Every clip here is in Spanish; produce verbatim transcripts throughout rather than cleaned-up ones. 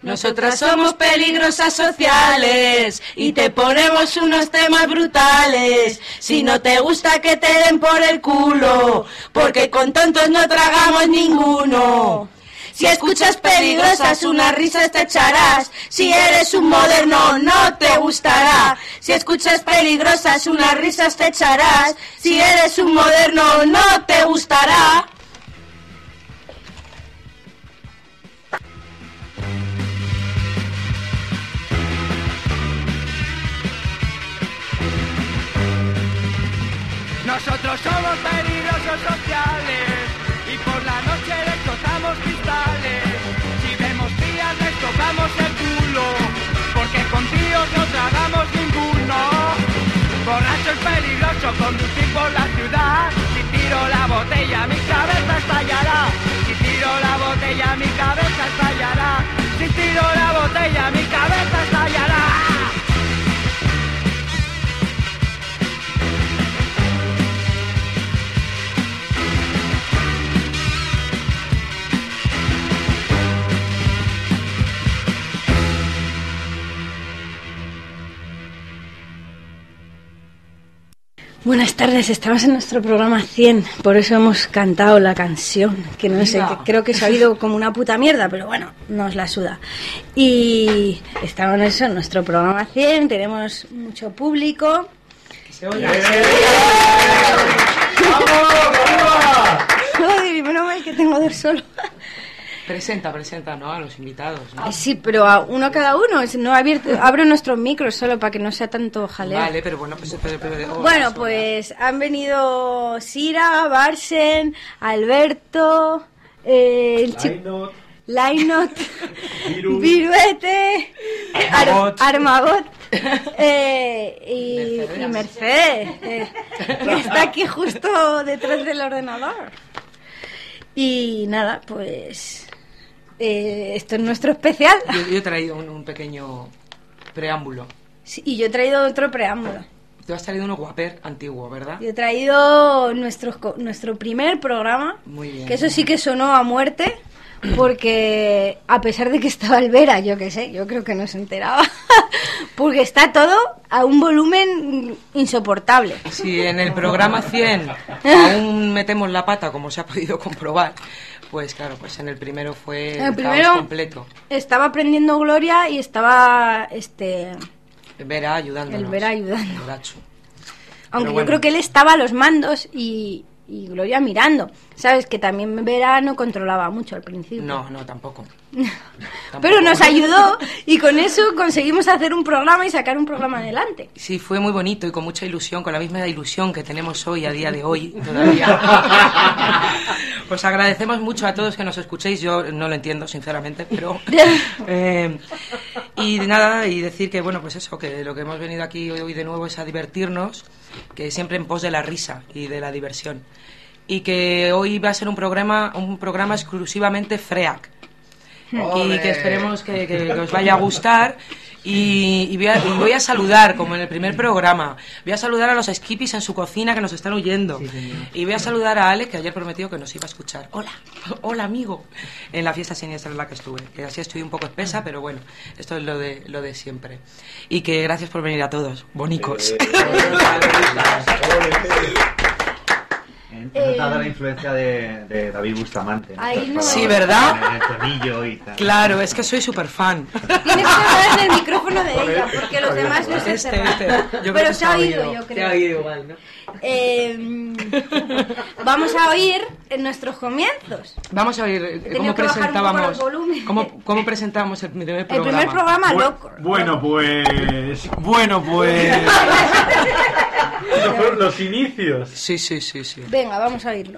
Nosotras somos peligrosas sociales y te ponemos unos temas brutales. Si no te gusta que te den por el culo, porque con tontos no tragamos ninguno. Si escuchas peligrosas, unas risas te echarás. Si eres un moderno, no te gustará. Si escuchas peligrosas, unas risas te echarás. Si eres un moderno, no te gustará. Nosotros somos peligrosos sociales y por la noche destrozamos cristales. Si vemos tías les tocamos el culo, porque con tíos no tragamos ninguno. Borracho es peligroso conducir por la ciudad. Si tiro la botella mi cabeza estallará. Si tiro la botella mi cabeza estallará. Si tiro la botella mi cabeza estallará. Buenas tardes, estamos en nuestro programa cien, por eso hemos cantado la canción, que no sé, que creo que se ha oído como una puta mierda, pero bueno, nos la suda. Y estamos en eso, en nuestro programa cien, tenemos mucho público. Que se oiga. ¡Vamos! Joder, y menos mal que tengo de solo. Presenta, presenta, ¿no? A los invitados, ¿no? Sí, pero a uno cada uno. No abierto, abro nuestros micros solo para que no sea tanto jaleo. Vale, pero bueno, pues... Pero, pero, pero, oh, bueno, pues han venido Sira, Barsen, Alberto, eh, el chico... Lainot, Viruete, Ar Armagot eh, y, y Mercedes, eh, que está aquí justo detrás del ordenador. Y nada, pues... Eh, esto es nuestro especial. Yo, yo he traído un, un pequeño preámbulo. Sí, y yo he traído otro preámbulo. Tú has traído uno guaper antiguo, ¿verdad? Yo he traído nuestro, nuestro primer programa. Muy bien. Que eso sí que sonó a muerte. Porque a pesar de que estaba el Vera, yo qué sé, yo creo que no se enteraba. Porque está todo a un volumen insoportable. Sí, en el programa cien aún metemos la pata, como se ha podido comprobar. Pues claro, pues en el primero fue el primero completo. Estaba aprendiendo Gloria y estaba este Vera ayudándonos. El Vera ayudando. Borracho. Aunque bueno. Yo creo que él estaba a los mandos y, y Gloria mirando. Sabes que también Vera no controlaba mucho al principio. No, no, tampoco. Pero nos ayudó y con eso conseguimos hacer un programa y sacar un programa adelante. Sí, fue muy bonito y con mucha ilusión, con la misma ilusión que tenemos hoy, a día de hoy, todavía. Os agradecemos mucho a todos que nos escuchéis, yo no lo entiendo, sinceramente, pero... Eh, y nada, y decir que, bueno, pues eso, que lo que hemos venido aquí hoy de nuevo es a divertirnos, que siempre en pos de la risa y de la diversión. Y que hoy va a ser un programa, un programa exclusivamente freak. Y que esperemos que, que, que os vaya a gustar y, y, voy a, y voy a saludar, como en el primer programa, voy a saludar a los skippies en su cocina que nos están oyendo, sí, y voy a saludar a Alex, que ayer prometió que nos iba a escuchar. Hola, hola amigo, en la fiesta siniestra en la que estuve, que así estoy un poco espesa, pero bueno, esto es lo de, lo de siempre. Y que gracias por venir a todos, bonicos. Eh, eh, Nota la influencia de, de David Bustamante, ¿no? Ahí no. Sí, ¿verdad? El tornillo y tal. Claro, es que soy súper fan. Tienes que hablar en el micrófono de ella, porque los demás no se Este, cerran. este. Yo Pero que se ha oído, oído, yo creo. Se ha oído igual, ¿no? Eh, vamos a oír en nuestros comienzos. Vamos a oír He cómo tenido que bajar un poco presentábamos los volúmenes. cómo, cómo presentamos el primer El programa. primer programa, Bu loco. Bueno, pues... Bueno, pues... Esos fueron los inicios. Sí, sí, sí, sí. Venga, vamos a oírlo.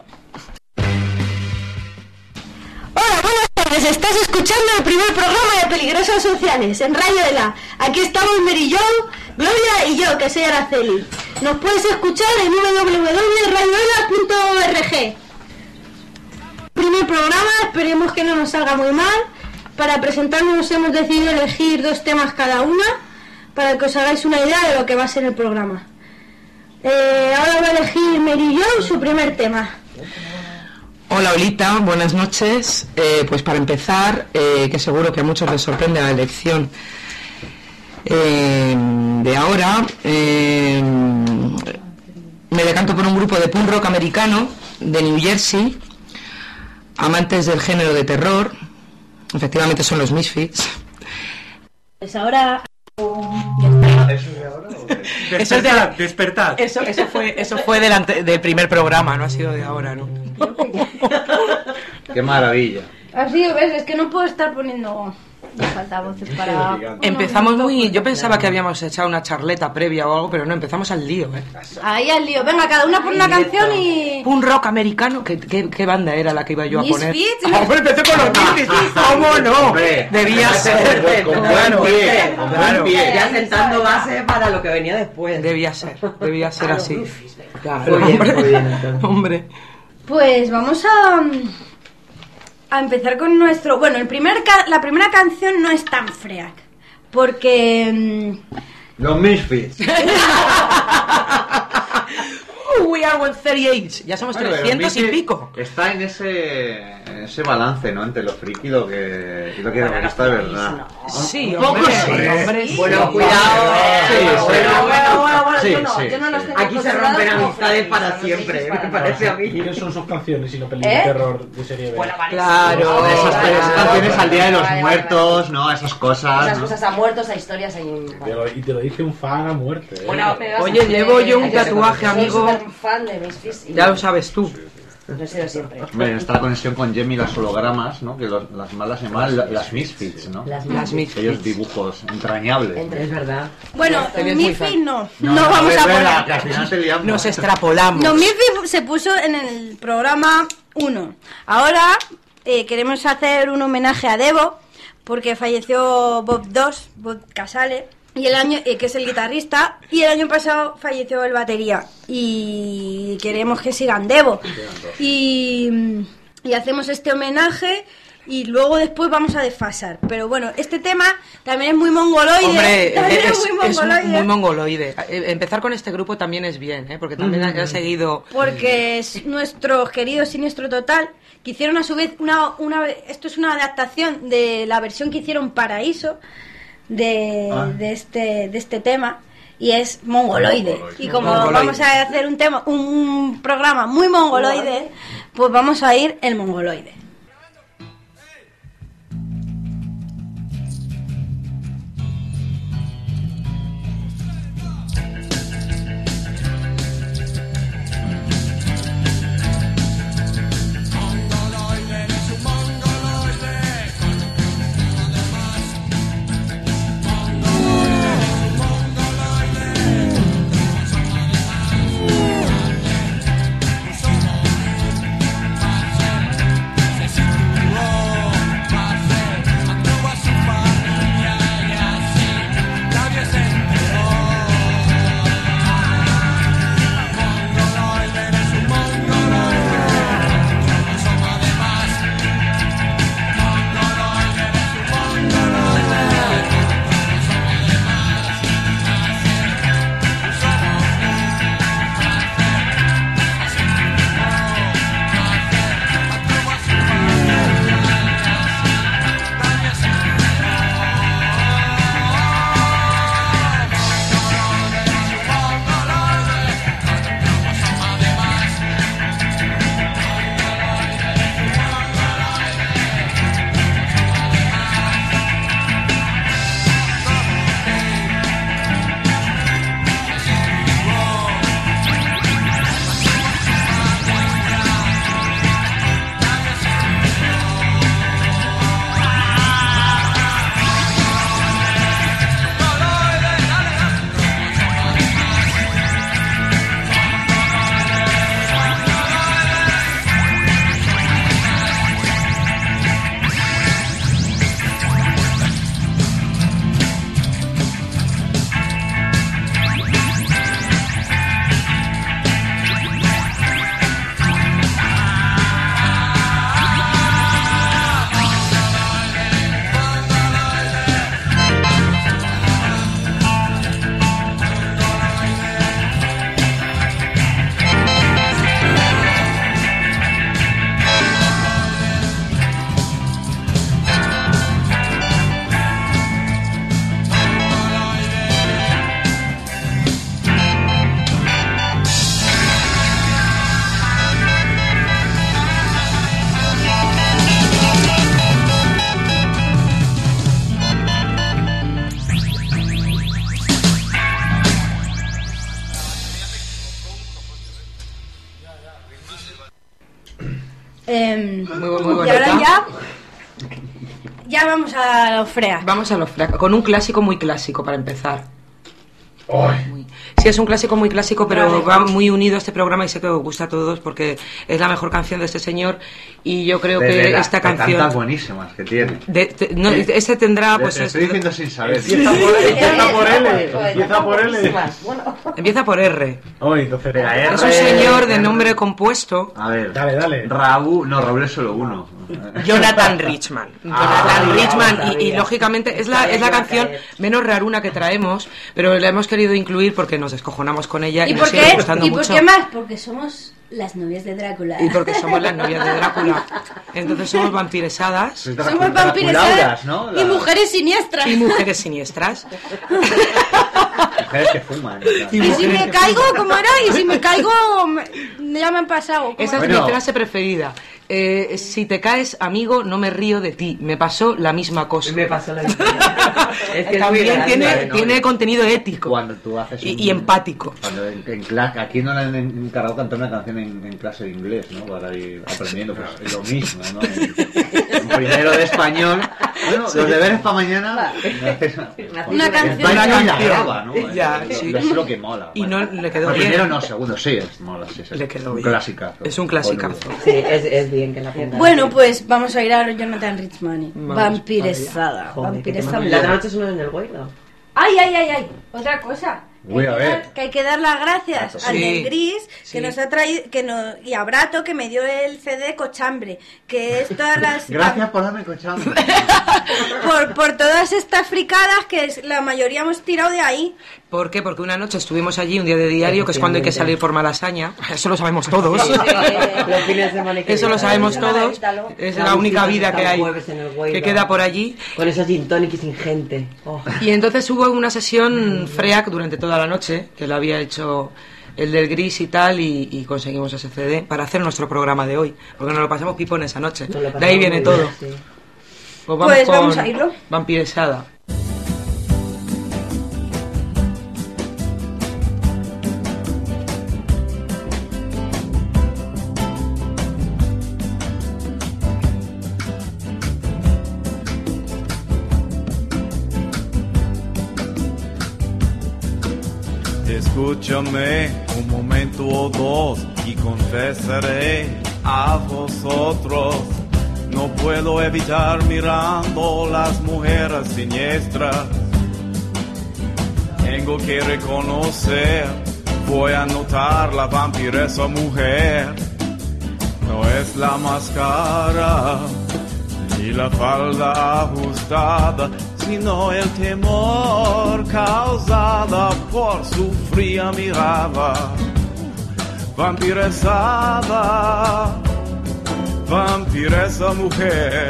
Hola, buenas tardes. Estás escuchando el primer programa de Peligrosas Sociales en Radio de la. Aquí estamos Mary Jo, Gloria y yo, que soy Araceli. Nos puedes escuchar en w w w punto radio ela punto org. Primer programa, esperemos que no nos salga muy mal. Para presentarnos hemos decidido elegir dos temas cada una, para que os hagáis una idea de lo que va a ser el programa. Eh, ahora va a elegir Mary Jo su primer tema. Hola, Olita, buenas noches. Eh, pues para empezar, eh, que seguro que a muchos les sorprende la elección eh, de ahora, eh, me decanto por un grupo de punk rock americano de New Jersey, amantes del género de terror. Efectivamente son los Misfits. Pues ahora... ¿Eso es de ahora o qué? Eso es de la- Despertad. Eso, eso fue, eso fue del, ante- del primer programa, no ha sido de ahora, ¿no? Qué maravilla. Así, ¿ves? Es que no puedo estar poniendo... Me falta voces para... Empezamos muy... Yo pensaba que habíamos echado una charleta previa o algo, pero no, empezamos al lío, ¿eh? Ahí al lío. Venga, cada una por una canción y... Un rock americano. ¿Qué, qué, qué banda era la que iba yo a poner? Misfits. Ah, hombre, empecé con los Misfits. ¿Cómo no? Hombre, Debía ser. con Claro, buen pie, con claro. buen pie. Ya sentando base para lo que venía después. Debía ser. Debía ser así. Claro, Hombre, muy bien, muy bien, entonces. hombre. Pues vamos a... A empezar con nuestro... Bueno, el primer ca- la primera canción no es tan freak. Porque... mm, Los Misfits. Uh, we are one thirty-eight. Ya somos Bueno, pero trescientos y Misfits pico. Está en ese, en ese balance, ¿no? Entre lo friki y lo que, y lo que está de verdad. Sí, Un poco hombre, sí. hombre, sí. Bueno, cuidado. Sí, sí. Bueno, bueno, bueno, bueno, Sí, yo no, sí, yo no los sí. tengo Aquí controlados se rompen como amistades frikis, para a los siempre, frikis me para parece a nada. mí. ¿Quiénes son sus canciones y no pelis ¿Eh? de terror de serie B? Bueno, vale. Claro. sí. Esas, Vale, esas vale, canciones vale, al Día de los vale, vale, Muertos, vale. ¿no? Esas cosas. Esas ¿no? cosas a muertos, a historias ahí. Y te lo- Y te lo dice un fan a muerte. ¿eh? Bueno, me vas a Oye, hacer- llevo yo un hay que ser- tatuaje, amigo. Soy súper fan de Misfits y Ya lo sabes tú. no he sido siempre. Hombre, en esta conexión con Jamie y las hologramas, ¿no? Que los- las malas se llaman la- las Misfits, ¿no? Las Las Misfits. Aquellos dibujos entrañables. Entre- Es verdad. Bueno, Te ves muy Misfits fan. no. No, vamos es a verdad, poner... que al final te liamos. Nos extrapolamos. No, Misfits se puso en el programa uno. Ahora eh, queremos hacer un homenaje a Devo, porque falleció Bob dos, Bob Casale, y el año, eh, que es el guitarrista, y el año pasado falleció el batería. Y queremos que sigan Devo. Y, y hacemos este homenaje. Y luego después vamos a desfasar. Pero bueno, este tema también es muy mongoloide. Hombre, también es, es, muy es mongoloide. muy mongoloide. Eh, Empezar con este grupo también es bien, ¿eh? Porque también ha, ha seguido... Porque es nuestros queridos Siniestro Total, que hicieron a su vez una, una... Esto es una adaptación de la versión que hicieron Paraíso de, Ah. de, este, de este tema. Y es mongoloide. Mongoloide. Y como Mongoloide. vamos a hacer un tema, un programa muy mongoloide, pues vamos a ir el mongoloide. Somos Eh, Muy, muy y bonita. ahora ya... Ya vamos a los freas. Vamos a los fracos, con un clásico muy clásico para empezar. Ay. Muy- Sí, es un clásico muy clásico, pero va muy unido a este programa y sé que os gusta a todos porque es la mejor canción de este señor y yo creo De- que de la- esta de tantas canción... buenísimas que tiene. de- de- no, este tendrá, Te- pues... te es- estoy diciendo sin saber. Empieza por, empieza por L. Empieza por L. Bueno, Empieza por R. Oh, entonces de la R. Es un señor de nombre compuesto, A ver. Dale, dale. Raúl, no, Raúl es solo uno. Jonathan Richman. Jonathan Richman, y, y lógicamente es la, es la Sabía, canción sabía. menos raruna que traemos, pero la hemos querido incluir porque nos descojonamos con ella y, ¿Y nos por sigue qué? gustando ¿Y por mucho. qué más? Porque somos las novias de Drácula. Y porque somos las novias de Drácula. Entonces somos vampiresadas Sois Drácula- Somos vampiresadas Draculauras, ¿no? y Las mujeres siniestras. y mujeres siniestras. mujeres que fuman. Y si me caigo, ¿cómo era? Y si me caigo, me- ya me han pasado. ¿cómo Esa es era? Bueno. mi frase preferida. Eh, si te caes, amigo, no me río de ti. Me pasó la misma cosa. me pasó la misma. Es que es muy También grande, tiene, ¿no? tiene contenido ético Cuando tú haces y, un- y empático. Cuando en, en clase, aquí no le han encargado cantar una canción en, en clase de inglés, ¿no? Para ir aprendiendo, pues es lo mismo, ¿no? En, en primero de español. Bueno, los deberes para mañana. Una canción. Una Una canción. canción. Graba, ¿no? Ya, Es- sí. Es lo que mola. Y no le quedó Bueno, bien. Primero no, segundo sí, es mola, sí, sí. Le quedó un bien. clasicazo. Es un clasicazo. Sí, es, es bien que la ponga. Bueno, pues vamos a ir a Jonathan Richman. Vamos, Vampiresada. Joder, que te Vampiresa. mando- La de la noche suena en el güey, ¿no? Ay, ay, ay, ay. Otra cosa. Que Uy, hay a que ver. dar- que hay que dar las gracias Sí. al del Gris que Sí. nos ha traído que nos, y a Brato que me dio el C D Cochambre, que es todas las Gracias por darme cochambre. por, por todas estas fricadas que es- la mayoría hemos tirado de ahí. ¿Por qué? Porque una noche estuvimos allí, un día de diario, que es cuando hay que salir por Malasaña. Eso lo sabemos todos. Los fines de semana hay que Eso lo ir. sabemos Nada, todos. quítalo. Es La la única visita vida hasta que el hay, jueves en el Güey, que ¿no? queda por allí. Con esos gin tonic y sin gente. Oh. Y entonces hubo una sesión freak durante toda la noche, que la había hecho el del Gris y tal, y, y conseguimos ese C D para hacer nuestro programa de hoy. Porque nos lo pasamos pipón esa noche. Nos lo De pasamos ahí viene muy todo. bien, sí. Pues Pues con vamos a irlo. Vampiresada. Escúchame un momento o dos y confesaré a vosotros. No puedo evitar mirando las mujeres siniestras. Tengo que reconocer, voy a notar la vampiresa mujer. No es la máscara ni la falda ajustada, sino el temor causada por su fría mirada. Vampiresada, vampiresa mujer,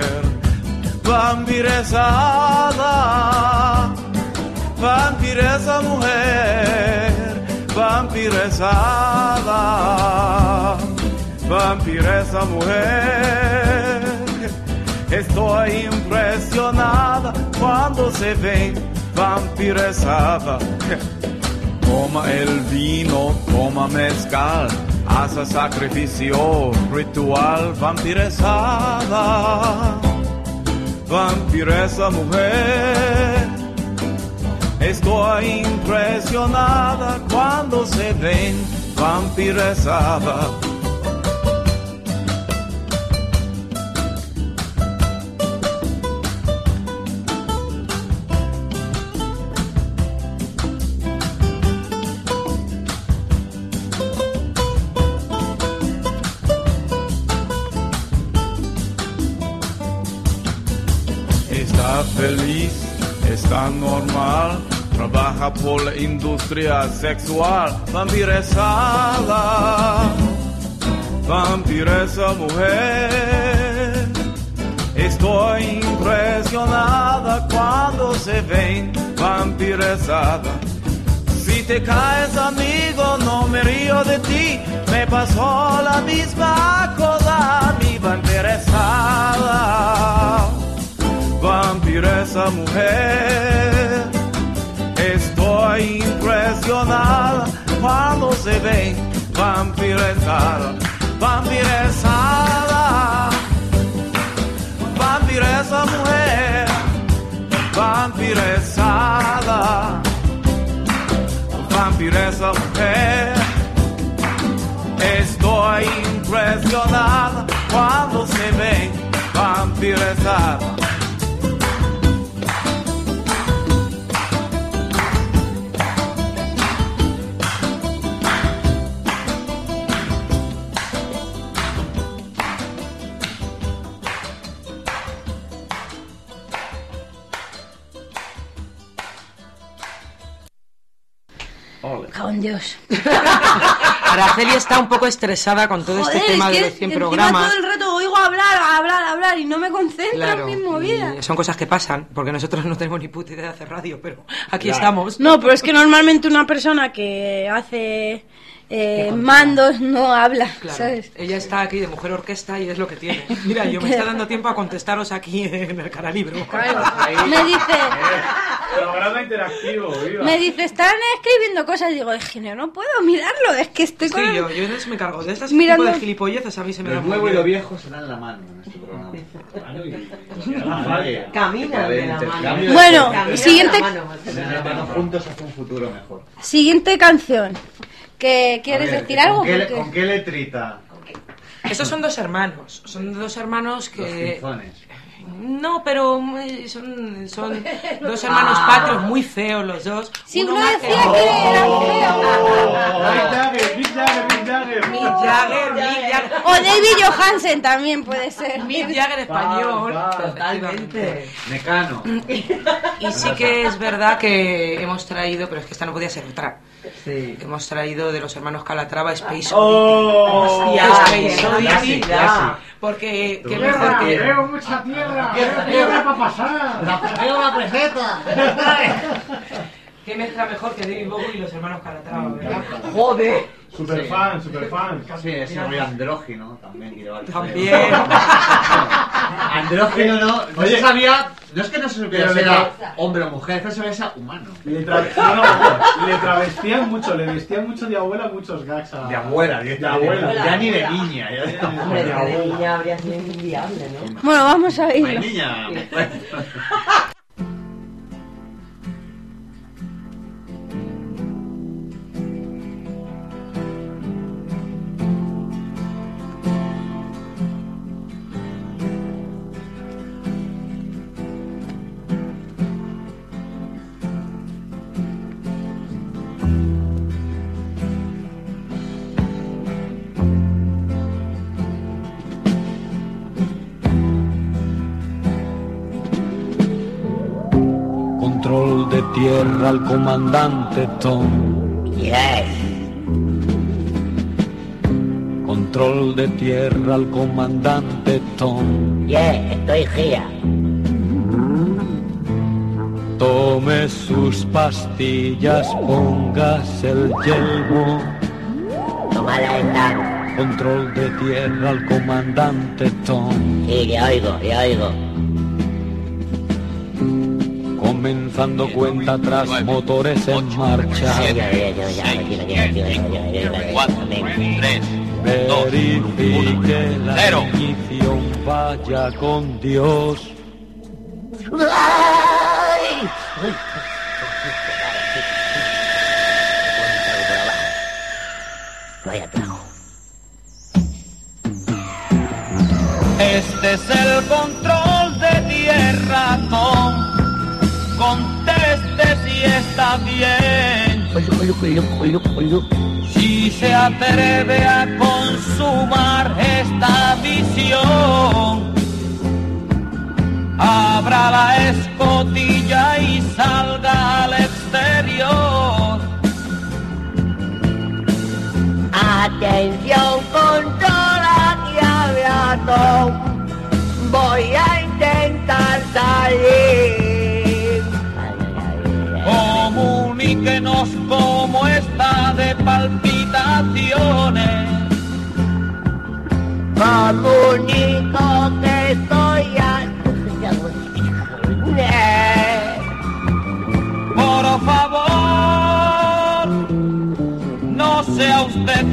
vampiresada, vampiresa mujer, vampiresada, vampiresa mujer. Estoy impresionada cuando se ve vampiresada. Toma el vino, toma mezcal, hace sacrificio ritual. Vampiresada, vampiresa mujer. Estoy impresionada cuando se ve vampiresada. Está feliz, está normal, trabaja por la industria sexual. Vampiresada, vampiresa mujer. Estoy impresionada cuando se ven vampiresada. Si te caes, amigo, no me río de ti. Me pasó la misma cosa, mi vampiresada, vampiresa mujer. Estoy impresionada cuando se ve vampiresada, vampiresada, esa mujer vampirezada, vampira esa mujer. Estoy impresionada cuando se ve vampirezada. Con Dios. Araceli está un poco estresada con todo Joder, este tema es que de los cien encima programas. todo el rato oigo hablar, hablar, hablar y no me concentro Claro, en mi movida. y son cosas que pasan, porque nosotros no tenemos ni puta idea de hacer radio, pero aquí Claro. estamos. No, pero es que normalmente una persona que hace eh, mandos no habla, Claro, ¿sabes? ella está aquí de mujer orquesta y es lo que tiene. Mira, yo me está dando tiempo a contestaros aquí en el Caralibro. Claro. Me dice, Programa interactivo, viva. me dice, están escribiendo cosas. Digo, es que no, no puedo mirarlo, es que estoy con... Sí, yo, yo de eso me cargo. De estas Mirando- tipo de gilipolleces a mí se me da Lo muy nuevo y bien. lo viejo se dan la mano en este programa. Vale. Caminan de la Intercambio mano. de Bueno, cosas. Caminan siguiente- de la mano, más o De menos. la mano juntos hace un futuro mejor. Siguiente canción. ¿Que ¿Quieres A ver, decir algo? ¿Con qué, Porque- ¿Con qué letrita? Estos son dos hermanos. Son dos hermanos Los que... pinzones. No, pero muy- son, son dos hermanos patrios muy feos los dos. Si uno más- decía que era feo. Mick Jagger, Mick Jagger, Mick Jagger. Mick Jagger, Mick Jagger. O David Johansen también puede ser. Mick Jagger español. Pa, pa, Totalmente. Mecano. Y sí que es verdad que hemos traído, pero es que esta no podía ser otra. Sí. Hemos traído de los hermanos Calatrava Space ¡Oh! Hostia, Space qué Oddity, necesidad. porque qué Tierra, mejor que... veo mucha tierra. Tierra para pasar. ¡Veo la peseta! ¿Qué mezcla mejor que David Bowie y los hermanos Calatrava, verdad? Joder. Super fan, super fan. Sí, ese rollo andrógino también. que lleva el También. feo. Andrógino no. No Oye. se sabía. No es que no se supiera Pero si le- era hombre o mujer, es que se sabía si era humano. Le, tra- no, no, le travestían mucho, le vestían mucho de abuela muchos gags a... De abuela, De directamente. abuela. Ya ni de niña. Ya de Hombre, De de abuela. niña habría sido inviable, ¿no? Bueno, vamos a Ay, oírlo. niña. Control de tierra al comandante Tom. Yes. Control de tierra al comandante Tom. Yeah, estoy here. Tome sus pastillas, póngase el yelmo. Tomada esta. Control de tierra al comandante Tom. Sí, le oigo, le oigo. Comenzando cuenta atrás, motores en marcha. Ya, ya, ya, ya, ya, aquí, aquí, aquí, aquí, aquí, aquí, aquí. Verifique la ignición, vaya con Dios. ¡Ay! Uy. Vaya trago. Este es el control de tierra, Tom. Conteste si está bien. Si se atreve a consumar esta visión, abra la escotilla y salga al exterior. Atención, control, aquí habla Tom. Voy a intentar salir. Comuníquenos cómo está de palpitaciones. Comunico que estoy a... Por favor, no sea usted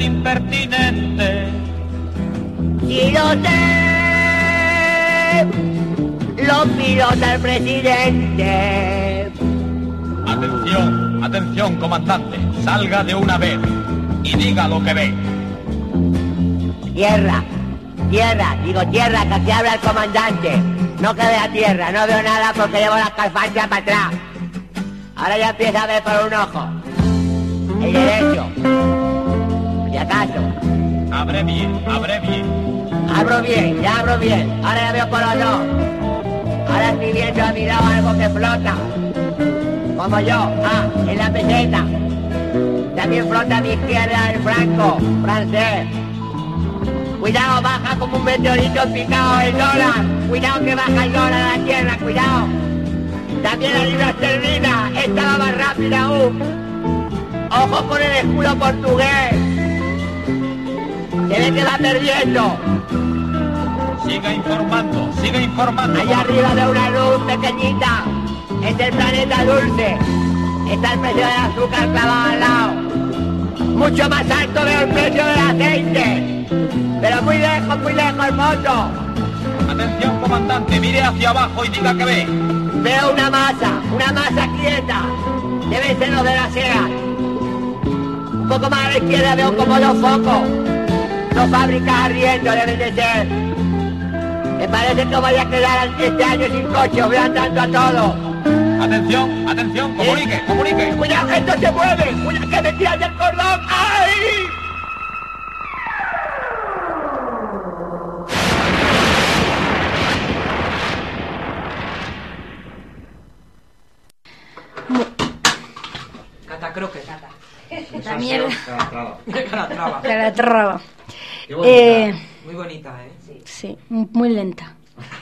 impertinente. Si lo sé, lo pilota el presidente. Atención, atención, comandante. Salga de una vez y diga lo que ve. Tierra, tierra, digo tierra, que aquí habla el comandante. No que vea tierra, no veo nada porque llevo las calfanchas para atrás. Ahora ya empieza a ver por un ojo. El derecho. Si acaso. Abre bien, abre bien. Abro bien, ya abro bien. Ahora ya veo por los dos. Ahora estoy viendo a mi lado algo que flota. Como yo, ah, en la peseta. También flota a mi izquierda el franco, francés. Cuidado, baja como un meteorito picado el dólar. Cuidado que baja el dólar a la tierra, cuidado. También la libra esterlina, esta va más rápida aún. Ojo con el escudo portugués. Se ve que va perdiendo. Siga informando, siga informando. Allá arriba de una luz pequeñita. Es el planeta dulce. Está el precio del azúcar clavado al lado. Mucho más alto veo el precio del aceite. Pero muy lejos, muy lejos el moto. Atención, comandante, mire hacia abajo y diga que ve. Veo una masa, una masa quieta. Debe ser lo de la SEA. Un poco más a la izquierda veo como dos focos. Dos fábricas ardiendo deben de ser. Me parece que voy a quedar este año sin coche, voy andando a todo. Atención, atención, comunique, ¿Sí? comunique. Cuidado que esto se mueve, cuidado que me tiran del cordón. ¡Ay! Catacroque. La mierda. Calatrava. Calatrava. Qué bonita. Eh, Muy bonita, ¿eh? Sí, sí, muy lenta.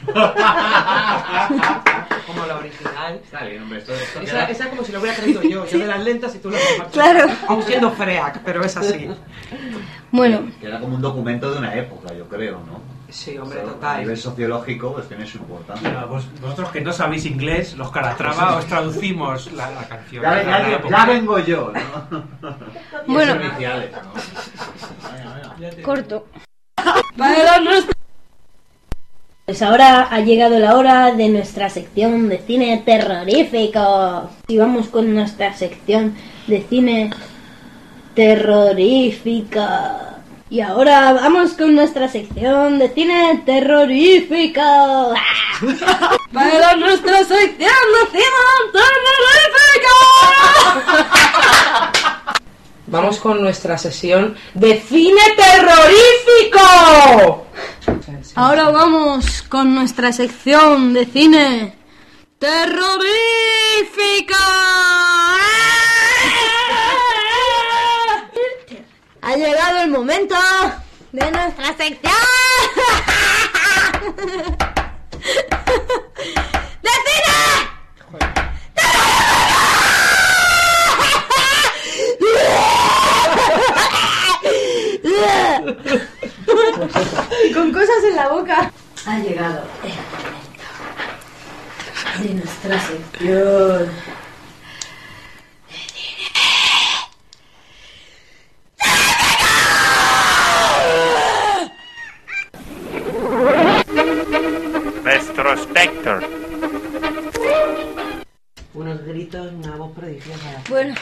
Como la original. Está bien, hombre, esto, esto Esa, queda- esa como si lo hubiera creído yo. Yo de las lentas y tú las demás. Claro. Aún siendo freak, pero es así. Bueno. Queda como un documento de una época, yo creo, ¿no? Sí, hombre, Eso, total. A nivel sociológico, pues tiene su importancia. Mira, vos- vosotros que no sabéis inglés, los Calatrava, os traducimos la, la canción. Ya, de ya- la ya- época. ya vengo yo, ¿no? Bueno. Los iniciales, ¿no? Corto. Pues ahora ha llegado la hora de nuestra sección de cine terrorífico. Y vamos con nuestra sección de cine terrorífica. Y ahora vamos con nuestra sección de cine terrorífico. Para nuestra sección de cine terrorífico. Vamos con nuestra sesión de cine terrorífico. Ahora vamos con nuestra sección de cine terrorífico. Ha llegado el momento de nuestra sección de cine. Con cosas en la boca. Ha llegado el momento de nuestra sección. Retrospector. Unos gritos, una voz prodigiosa. Bueno.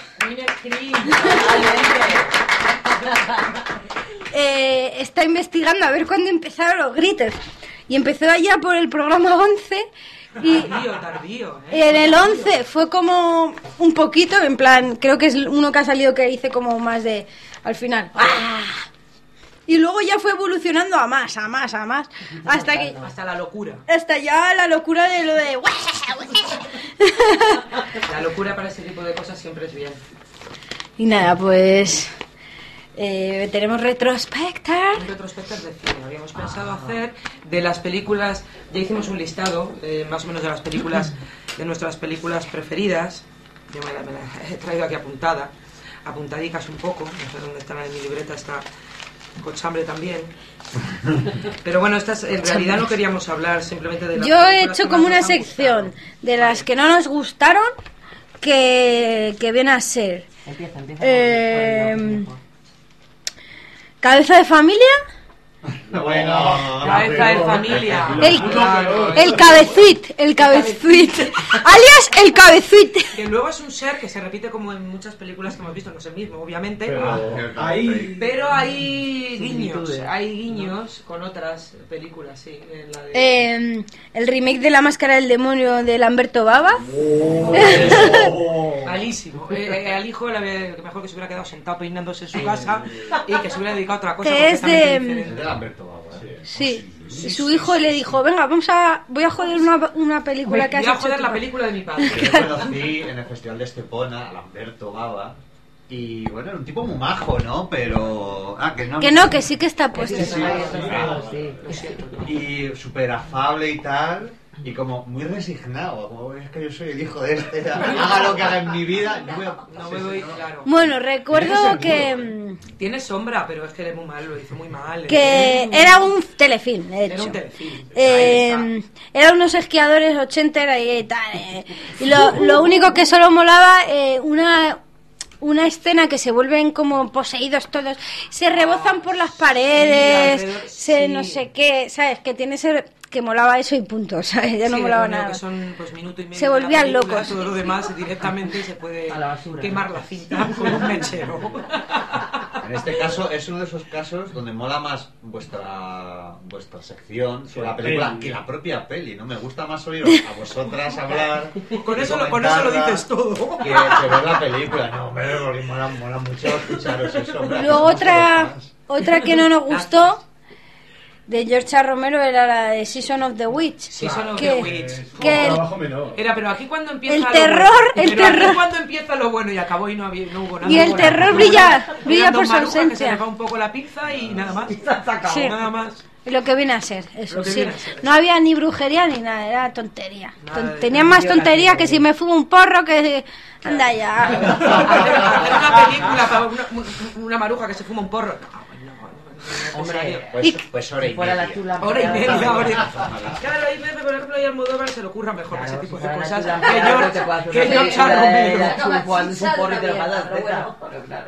eh, está investigando a ver cuándo empezaron los gritos. Y empezó allá por el programa once. Y Tardío, tardío, ¿eh? en el once fue como un poquito, en plan, creo que es uno que ha salido que hice como más de, al final. ¡Ah! Y luego ya fue evolucionando a más, a más, a más, hasta que... Hasta la locura. Hasta ya la locura de lo de... La locura para ese tipo de cosas siempre es bien. Y nada, pues... Eh, tenemos Retrospector. Un retrospector de cine. Habíamos pensado hacer de las películas... Ya hicimos un listado, eh, más o menos de las películas, de nuestras películas preferidas. Yo me la, me la he traído aquí apuntada. Apuntadicas un poco. No sé dónde están en mi libreta, está... Cochambre también. Pero bueno, estas en realidad no queríamos hablar simplemente de las Yo he películas hecho que como más una nos han sección de las que no nos gustaron, que, que viene a ser Empieza, empieza. eh, Cabeza de familia, Bueno, cabeza de familia. El, Claro. el cabezuit, el cabezuit. Alias el cabezuit. Que luego es un ser que se repite como en muchas películas que hemos visto, no es el mismo, obviamente. Pero hay... Pero hay guiños, Similitudes. hay guiños con otras películas, sí. En la de... Eh, el remake de La Máscara del Demonio de Lamberto Bava. Malísimo. Eh, eh, al hijo le había- que mejor que se hubiera quedado sentado peinándose en su casa y que se hubiera dedicado a otra cosa. Que es completamente de- diferente. Es de Lamberto Bava, ¿eh? Sí. Y su hijo le dijo, venga, vamos a... Voy a joder una, una película que has Voy a hecho joder tú". la película de mi padre. Yo conocí en el Festival de Estepona a Lamberto Bava. Y bueno, era un tipo muy majo, ¿no? Pero... Ah, que no... Que no, que sí que está puesto. Sí, sí, sí. Lo siento. Y súper afable y tal. Y como muy resignado. Como es que yo soy el hijo de este. Haga lo que haga en mi vida. No, voy a... No me doy claro. Bueno, recuerdo que... Tiene sombra, pero es que él es muy mal, lo hizo muy mal. Que Eh, era un telefilm, de Era hecho. un telefilm. Eh, eran unos esquiadores ochenta y tal. eh. Y lo, lo único que solo molaba, eh, una, una escena que se vuelven como poseídos todos, se rebozan por las paredes, alrededor, se sí. no sé qué, ¿sabes? Que tiene ese, que molaba eso y punto, ¿sabes? Ya no Sí, molaba lo único nada. que son, pues, minuto y medio Se de la volvían película, locos. Todo lo demás directamente se puede A la basura. quemar la cinta con un mechero. En este caso es uno de esos casos donde mola más vuestra vuestra sección sobre la película que la propia peli, ¿no? Me gusta más oíros a vosotras hablar. Con que eso, lo, con eso lo comentarla, dices todo. Que, que ver la película. No, hombre, porque mola, mola mucho escucharos eso. hombre, Luego hacemos otra, cosas más. otra que no nos gustó de George A. Romero era la de Season of the Witch. Season of que, the Witch. que el- Trabajo menor. Era, pero aquí cuando empieza El lo terror, bueno. el Pero aquí terror. cuando empieza lo bueno y acabó y no, había, no hubo nada. Y el bueno. terror brilla- brilla Eran por dos su marujas que ausencia. se les va un poco la pizza y nada más. Sí. Nada más. Lo que viene a ser, eso Lo que sí. viene a ser, No había ni brujería ni nada, era tontería. Nada Ton- de Tenían más tontería, tontería sí. que si me fumo un porro que... Anda ya. Hacer, hacer una película para una, una maruja que se fuma un porro. No, no, no, no, Hombre, necesario. Pues, Y- pues hora y Si fuera la media. chula. Hora y media, hora y Ojalá. media. Claro, ahí Pepe, por ejemplo, y Almodóvar se le ocurra mejor Claro, ese si tipo de fuera la cosas. chula, Que claro, George, te puede hacer que una George película de- Romero. de chula jugando un porro y te lo mandas, pero bueno. pero claro.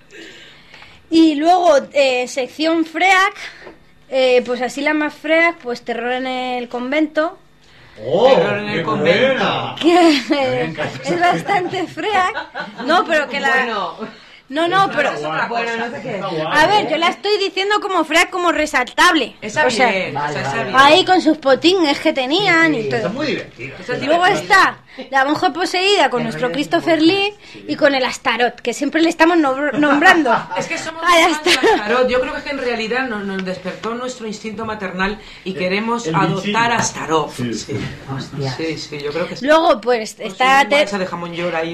Y luego, eh, sección Freak, eh, pues así la más Freak, pues Terror en el Convento, ¡Oh! Terror en el ¡Qué convento. buena! que eh, es bastante Freak. No, pero que la... Bueno, No, no, pero... bueno, no sé qué. A ver, yo la estoy diciendo como Freak, como resaltable. Esa O sea, bien, vale, esa, esa vale. bien. ahí con sus potines que tenían y Está todo. muy divertida. Esa es Luego divertida. está la monja poseída con nuestro Christopher Lee y con el Astaroth, que siempre le estamos no- nombrando. Es que somos Ay, muy fans de Astaroth. Astaroth. Yo creo que es que en realidad nos, nos despertó nuestro instinto maternal y queremos el adoptar bichillo. a Astaroth. Sí. Sí. Hostia. sí, sí, yo creo que sí. Luego, pues, Con su está... lengua Ter- hecha de jamón york ahí.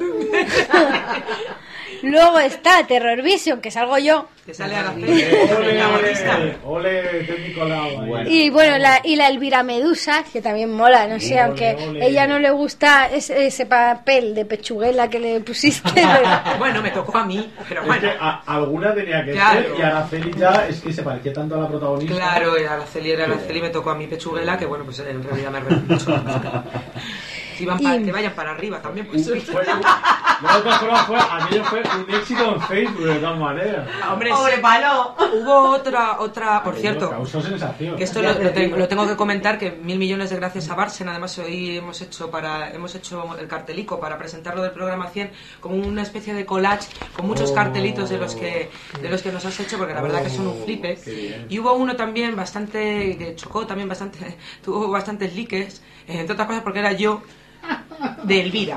Luego está Terror Vision, que salgo yo. Que sale a la Ole, ole, técnico Lau. ahí. Bueno. Y bueno, la, y la Elvira Medusa, que también mola, no sé, Ole, aunque ole. ella no le gusta ese, ese papel de pechuguela que le pusiste. pero- Bueno, me tocó a mí, pero Es bueno. que a- alguna tenía que Claro. ser y Araceli ya es que se parecía tanto a la protagonista. Claro, era Araceli, era Araceli, me tocó a mí pechuguela, que bueno, pues en realidad me arrepiento mucho. Si van pa- Y- que vayan para arriba también, pues. Fue- de otra forma fue, aquello fue un éxito en Facebook de todas maneras. Hombre, ¡Pobre sí. palo! Hubo otra, otra, por cierto, Causó sensación. que esto lo, lo tengo, lo tengo que comentar, que mil millones de gracias a Barsen. Además hoy hemos hecho para hemos hecho el cartelico para presentarlo del programa cien como una especie de collage con muchos Oh. cartelitos de los que de los que nos has hecho, porque la verdad que son un flipe. Qué bien. Y hubo uno también bastante que chocó también bastante, tuvo bastantes likes, eh, entre otras cosas porque era yo de Elvira.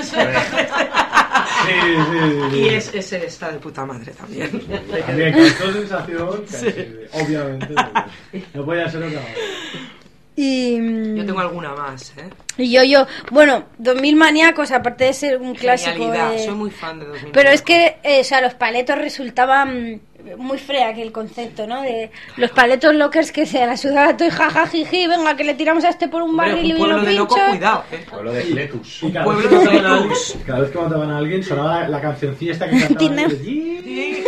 Sí, sí, sí. Y es, ese está de puta madre también. También causó sensación, casi, obviamente. porque No podía ser otra manera. Y, mm, Yo tengo alguna más, ¿eh? y yo, yo, bueno, dos mil maníacos, aparte de ser un clásico. Genialidad, de- soy muy fan de dos mil. Pero es que, eh, o sea, los paletos resultaban muy frea que el concepto, ¿no? De los paletos lockers que se la sudaba todo y jajajiji, venga, que le tiramos a este por un Hombre, barril un y pueblo lo de locos, pincho. cuidado, ¿eh? Pueblo de Cletus. Y cada Pueblo vez, que de mataban a Cletus. alguien, cada vez que mataban a alguien sonaba la cancioncilla esta que cantaban. Tiner. de-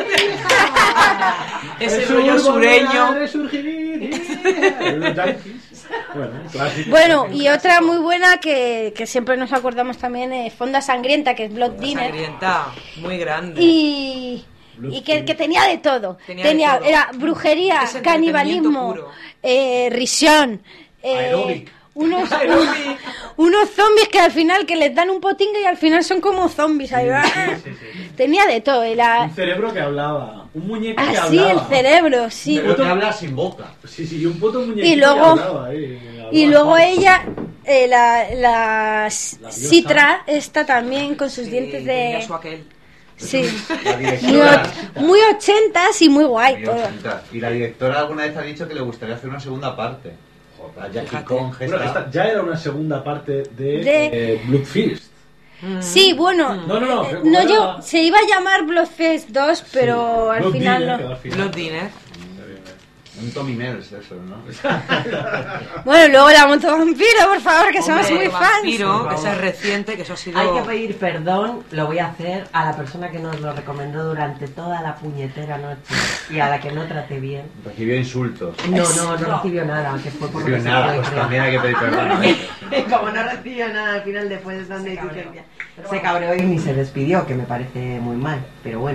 Ese Es rollo un sureño. volver, resurgir. Los Yankees. Bueno, clásico. Bueno, y otra muy buena que, que siempre nos acordamos también es Fonda Sangrienta, que es Blood Dinner. Sangrienta, muy grande. Y, y que, que tenía de todo. Tenía Tenía, de todo. era brujería, Es canibalismo, entretenimiento eh, risión, eh, Aeróbic. unos, unos zombies que al final que les dan un potingue y al final son como zombies. Ahí va. Sí, sí, sí. Tenía de todo. Y la... Un cerebro que hablaba. Un muñeco que Así hablaba. el cerebro, sí. Pero que habla sin boca. Sí, sí, y un puto muñequito Y luego- que hablaba ahí. Y luego ella, eh, la, la diosa. Citra, esta también con sus dientes Tenía de... su aquel. Sí, La muy, directora. och- muy ochentas y muy guay Muy todo. ochenta. Y la directora alguna vez ha dicho que le gustaría hacer una segunda parte. La Jackie Fíjate. Kong, Bueno, esta. esta ya era una segunda parte de, De- eh, Bloodfist. Sí, bueno, No, no, no. eh, ¿cómo no era? yo, se iba a llamar Bloodfest dos, pero Sí. al Blood final Dinner, no. que al final- Blood Dinner. Un Tommy Mills, eso, ¿no? Bueno, luego la moto vampiro, por favor, que somos Hombre, muy fans. Vampiro, Por que favor. esa es reciente, que eso ha sido... Hay que pedir perdón, lo voy a hacer a la persona que nos lo recomendó durante toda la puñetera noche y a la que no traté bien. Recibió insultos. No, no, no recibió nada, que fue por No recibió nada, pues también hay que pedir perdón. Como no recibió nada al final después de esta negligencia, se cabreó y ni se despidió, que me parece muy mal, pero bueno.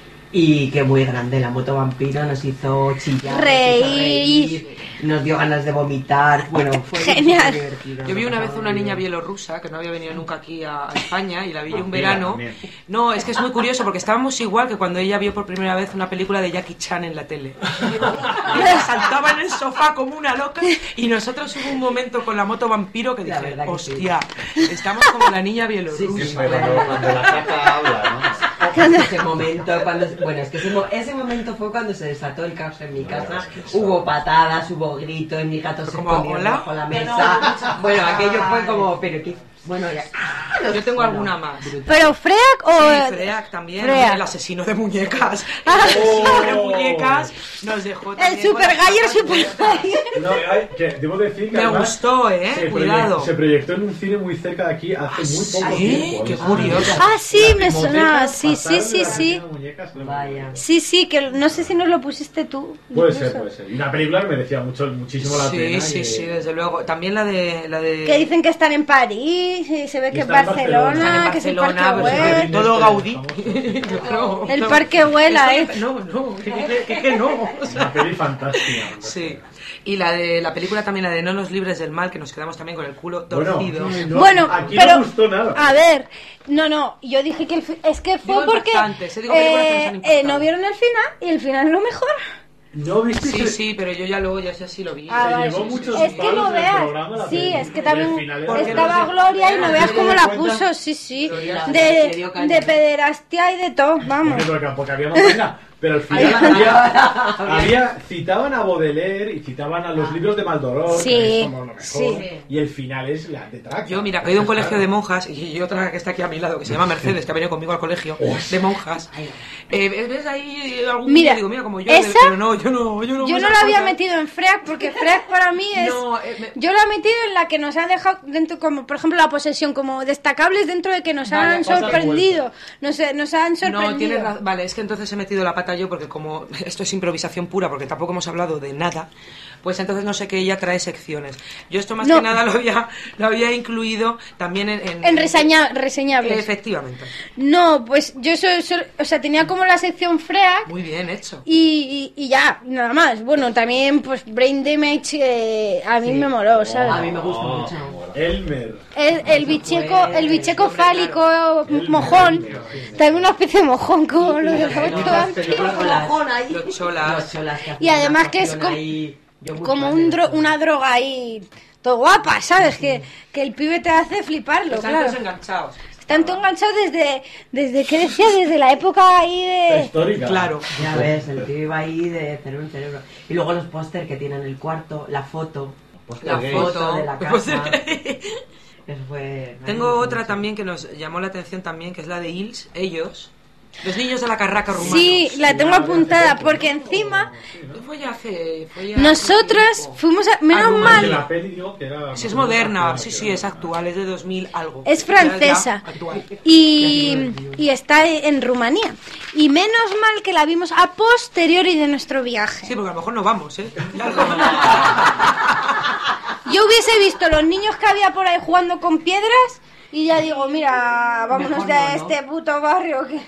Y que muy grande, la moto vampiro nos hizo chillar, nos hizo Reír. reír, nos dio ganas de vomitar, bueno, fue Genial. súper divertido. Yo vi nos una vez pasamos una muy niña bien. bielorrusa que no había venido nunca aquí a, a España y la vi un Vampira verano. también. No, es que es muy curioso porque estábamos igual que cuando ella vio por primera vez una película de Jackie Chan en la tele. Ella saltaba en el sofá como una loca y nosotros hubo un momento con la moto vampiro que La dije, verdad que hostia, estamos como la niña Sí, bielorrusa. sí, Cuando, cuando la caca habla, ¿no? Ese momento, cuando, bueno, es que ese, mo- ese momento fue cuando se desató el caos en mi casa. Hubo patadas, hubo gritos, mi gato se como, escondió ¿hola? bajo la mesa. Bueno, aquello fue como, pero qué, bueno, ya. Yo tengo alguna más. ¿Pero Freak o...? Sí, Freak también, Freak. el asesino de muñecas. El asesino de muñecas nos dejó El también con Super las Gayer patas Super abiertas. Gayer. No, hay- que debo decir que Me además gustó, ¿eh? se proye- Cuidado. Se proyectó en un cine muy cerca de aquí hace muy poco ¿sí? tiempo. Qué ¿no? curioso. Ah, sí, La me filmoteca sonaba, sí, sí, fatal sí, de la sí. Reina de Muñecas, no. Vaya. Sí, sí, que no sé si nos lo pusiste tú. Puede incluso. ser, puede ser. Y la película merecía mucho, muchísimo la Sí, pena. sí, que- sí, desde luego. También la de... La de... Que dicen que están en París, y se ve que en están en Barcelona, Barcelona. que es el Barcelona, Parque pues, Güell. todo Gaudí. Famoso. El Parque Güela, Estoy- ¿eh? No, no, que, que, que, que no. O sea, Una peli fantástica. sí. Y la de la película también, la de No nos libres del mal, que nos quedamos también con el culo Bueno, torcido. no, Bueno, aquí pero- no gustó nada. A ver, no, no, yo dije que el fi- es que fue Digo porque impactantes, eh, digo películas que nos han eh, eh, impactado. no vieron el final y el final es lo mejor. ¿No viste Sí, ese- sí, pero yo ya luego ya sé si lo vi. Ah, Se vale. llevó muchos Es que palos no del veas. programa, la Sí, peli. es que Y también el final era- estaba Gloria y no veas cómo la puso, sí, sí. Gloria le De, dio caña. de pederastia y de todo, vamos. Porque, porque, porque había más pena. Pero al final había, había- citaban a Baudelaire y citaban a los libros de Maldoror, Sí, que es como lo mejor. sí. Y el final es la de Traca. Yo, mira, he ido a un colegio de monjas y otra que está aquí a mi lado, que se llama Mercedes, que ha venido conmigo al colegio de monjas. Eh, ¿Ves ahí algún Mira, niño? Digo, mira, como yo, esa- pero no, yo no, yo no. Yo no esas la había cosas. metido en Freak porque Freak para mí es... No, eh, me- Yo la he metido en la que nos han dejado dentro, como por ejemplo la posesión, como destacables dentro de que nos Vale, han cosas sorprendido. Nos, nos han No, sorprendido. tienes razón. Vale, es que entonces he metido la pata yo porque como esto es improvisación pura, porque tampoco hemos hablado de nada, pues entonces no sé que ella trae secciones. Yo esto más No. que nada lo había, lo había incluido también en... En, En reseña, reseñables. Efectivamente. No, pues yo soy, soy- o sea, tenía como la sección Freak Muy bien hecho. y, y, y ya, nada más. Bueno, también pues Brain Damage eh, a mí me moló, ¿sabes? A mí me gusta Oh, mucho. Elmer. El, el bicheco, el bicheco hombre, fálico El mojón, Elmer, sí. también una especie de mojón como lo de Hay la muchas otra. películas con las- Los cholas. los cholas que hacen Y además una que es actuación como- ahí, yo muy Como fan un de dro- eso. una droga ahí, todo guapa, ¿sabes? Que, que el pibe te hace fliparlo, Están claro. todos enganchados. Están todos enganchados desde, desde, ¿qué decía? Desde la época ahí de... Histórica. Claro. Ya ves, el tío iba ahí de cerebro en cerebro. Y luego los póster que tiene en el cuarto, la foto, La Gay. foto. de la Pues- casa. Eso fue... Tengo otra también que nos llamó la atención también, que es la de Ils, ellos. Los niños de la carraca rumanos. Sí, la tengo apuntada porque encima Fue ya hace... Fue ya nosotras hace tiempo. fuimos a... Menos Ah, Que mal, la peli digo que era... Sí, es moderna, sí, sí, es actual, es de dos mil algo. es Ya, francesa ya, actual. y, y está en Rumanía. Y menos mal que la vimos a posteriori de nuestro viaje. Sí, porque a lo mejor no vamos, ¿eh? Yo hubiese visto los niños que había por ahí jugando con piedras Y ya digo, mira, vámonos Mejor de no, ¿no? este puto barrio que...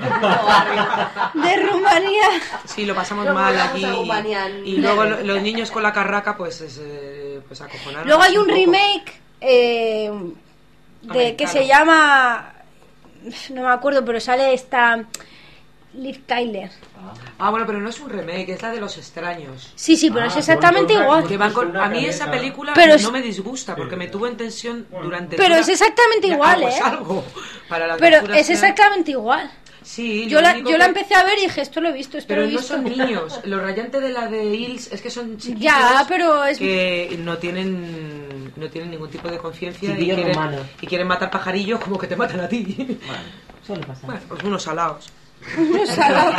de Rumanía. Sí, lo pasamos Luego mal vamos aquí. a Rumanía en Y luego breve. lo- los niños con la carraca, pues, es, eh, pues acojonaron. Luego hay así un poco. remake eh, de que Americano. se llama... No me acuerdo, pero sale esta... Liv Tyler. Ah, bueno, pero no es un remake, es la de los extraños. Sí, sí, pero Ah, es exactamente que van con- igual. Que van con- Una a mí cadena. esa película Pero no es- me disgusta porque me tuvo en tensión durante Pero toda- es exactamente Ya, igual, ah, pues ¿eh? algo para las Pero lecturas es que- exactamente igual. Sí, Yo lo la, único yo la que- empecé a ver y dije, esto lo he visto, esto Pero lo he no visto. son niños. Lo rayante de la de Hills es que son chiquillos Ya, pero es... que no tienen no tienen ningún tipo de conciencia y Chiquillos quieren, humanos. y quieren matar pajarillos como que te matan a ti. Suele pasar. Bueno, pues unos salados. Unos salados.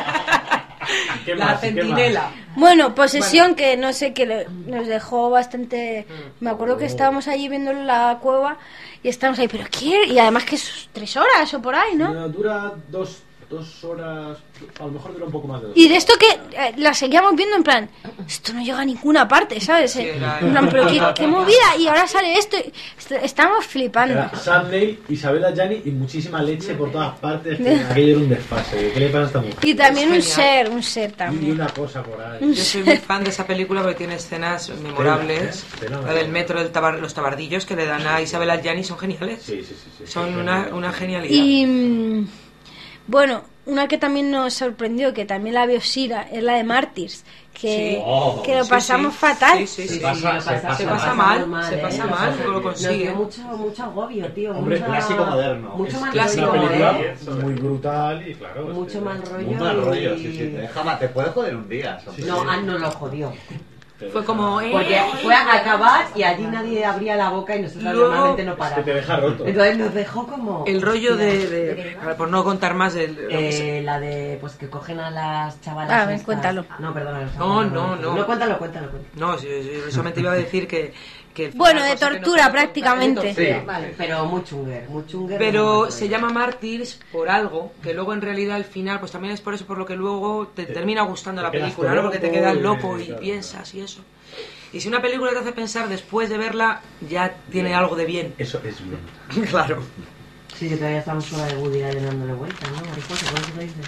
¿Qué La más? ¿Y qué más? centinela. Bueno, Posesión, que no sé, que le- nos dejó bastante... Me acuerdo que estábamos allí viendo la cueva y estábamos ahí, pero ¿qué? Y además que es tres horas o por ahí, ¿no? No, dura dos, dos horas, a lo mejor dura un poco más de dos Y de horas. esto que eh, la seguíamos viendo en plan, esto no llega a ninguna parte, ¿sabes? Sí, Eh, era- en plan, pero qué, qué movida, y ahora sale esto, y est- estamos flipando. Era Sam Neill, Isabella Gianni y muchísima leche por todas partes. Que aquello era un desfase. ¿Qué le pasa a esta mujer? Y también un Es genial. ser, un ser Y también. una cosa por ahí. Yo soy muy fan de esa película porque tiene escenas memorables. Tela, ¿eh? Tela, La del metro, del tabar- los tabardillos que le dan a Isabel Adjani son geniales. Sí, sí, sí. sí. Son Sí, una, sí. una genialidad. Y mm, bueno, una que también nos sorprendió, que también la vio Sira, es la de Mártires, que, Sí. Oh, que lo sí, pasamos sí. fatal. Sí, sí, sí. Se pasa- lo se pasa se mal. pasa mal, se pasa ¿eh? mal, pero lo Nos consigue. dio mucho, mucho agobio, tío. Hombre, mucha- clásico moderno. Mucho Es mal clásico rollo. una película ¿eh? muy brutal y claro. es Mucho que- mal rollo. Muy mal y- rollo, sí, sí. Te, deja mal, te puede joder un día. eso. Sí, No, sí. ah, no lo jodió. Fue como... eh, Porque fue a acabar y allí nadie abría la boca y nosotros Luego- normalmente no Es que te paramos. deja roto. Entonces nos dejó como... el rollo Hostia. de, de- a ver, por no contar más del... lo que se- Eh, la de, pues que cogen a las chavalas. Ah, ven, estas- cuéntalo. No, perdona. los No, chavalas, no, no. No, cuéntalo, cuéntalo, cuéntalo. No, sí, sí, solamente iba a decir que... que fue Bueno, una de cosa que tortura, nos- prácticamente. de tortura. Sí. Vale, pero muy chunger, muy chunger. Pero muy se chunger. llama Mártires por algo, que luego en realidad al final, pues también es por eso por lo que luego te termina gustando te la quedas película, ¿no? Porque te quedas loco y- loco y claro, piensas y eso. Y si una película te hace pensar después de verla, ya tiene algo de bien. Eso es bien. Claro. Sí, que todavía estamos sola de Woody Allen dándole vueltas, ¿no? Mariposa, ¿cómo se lo dice?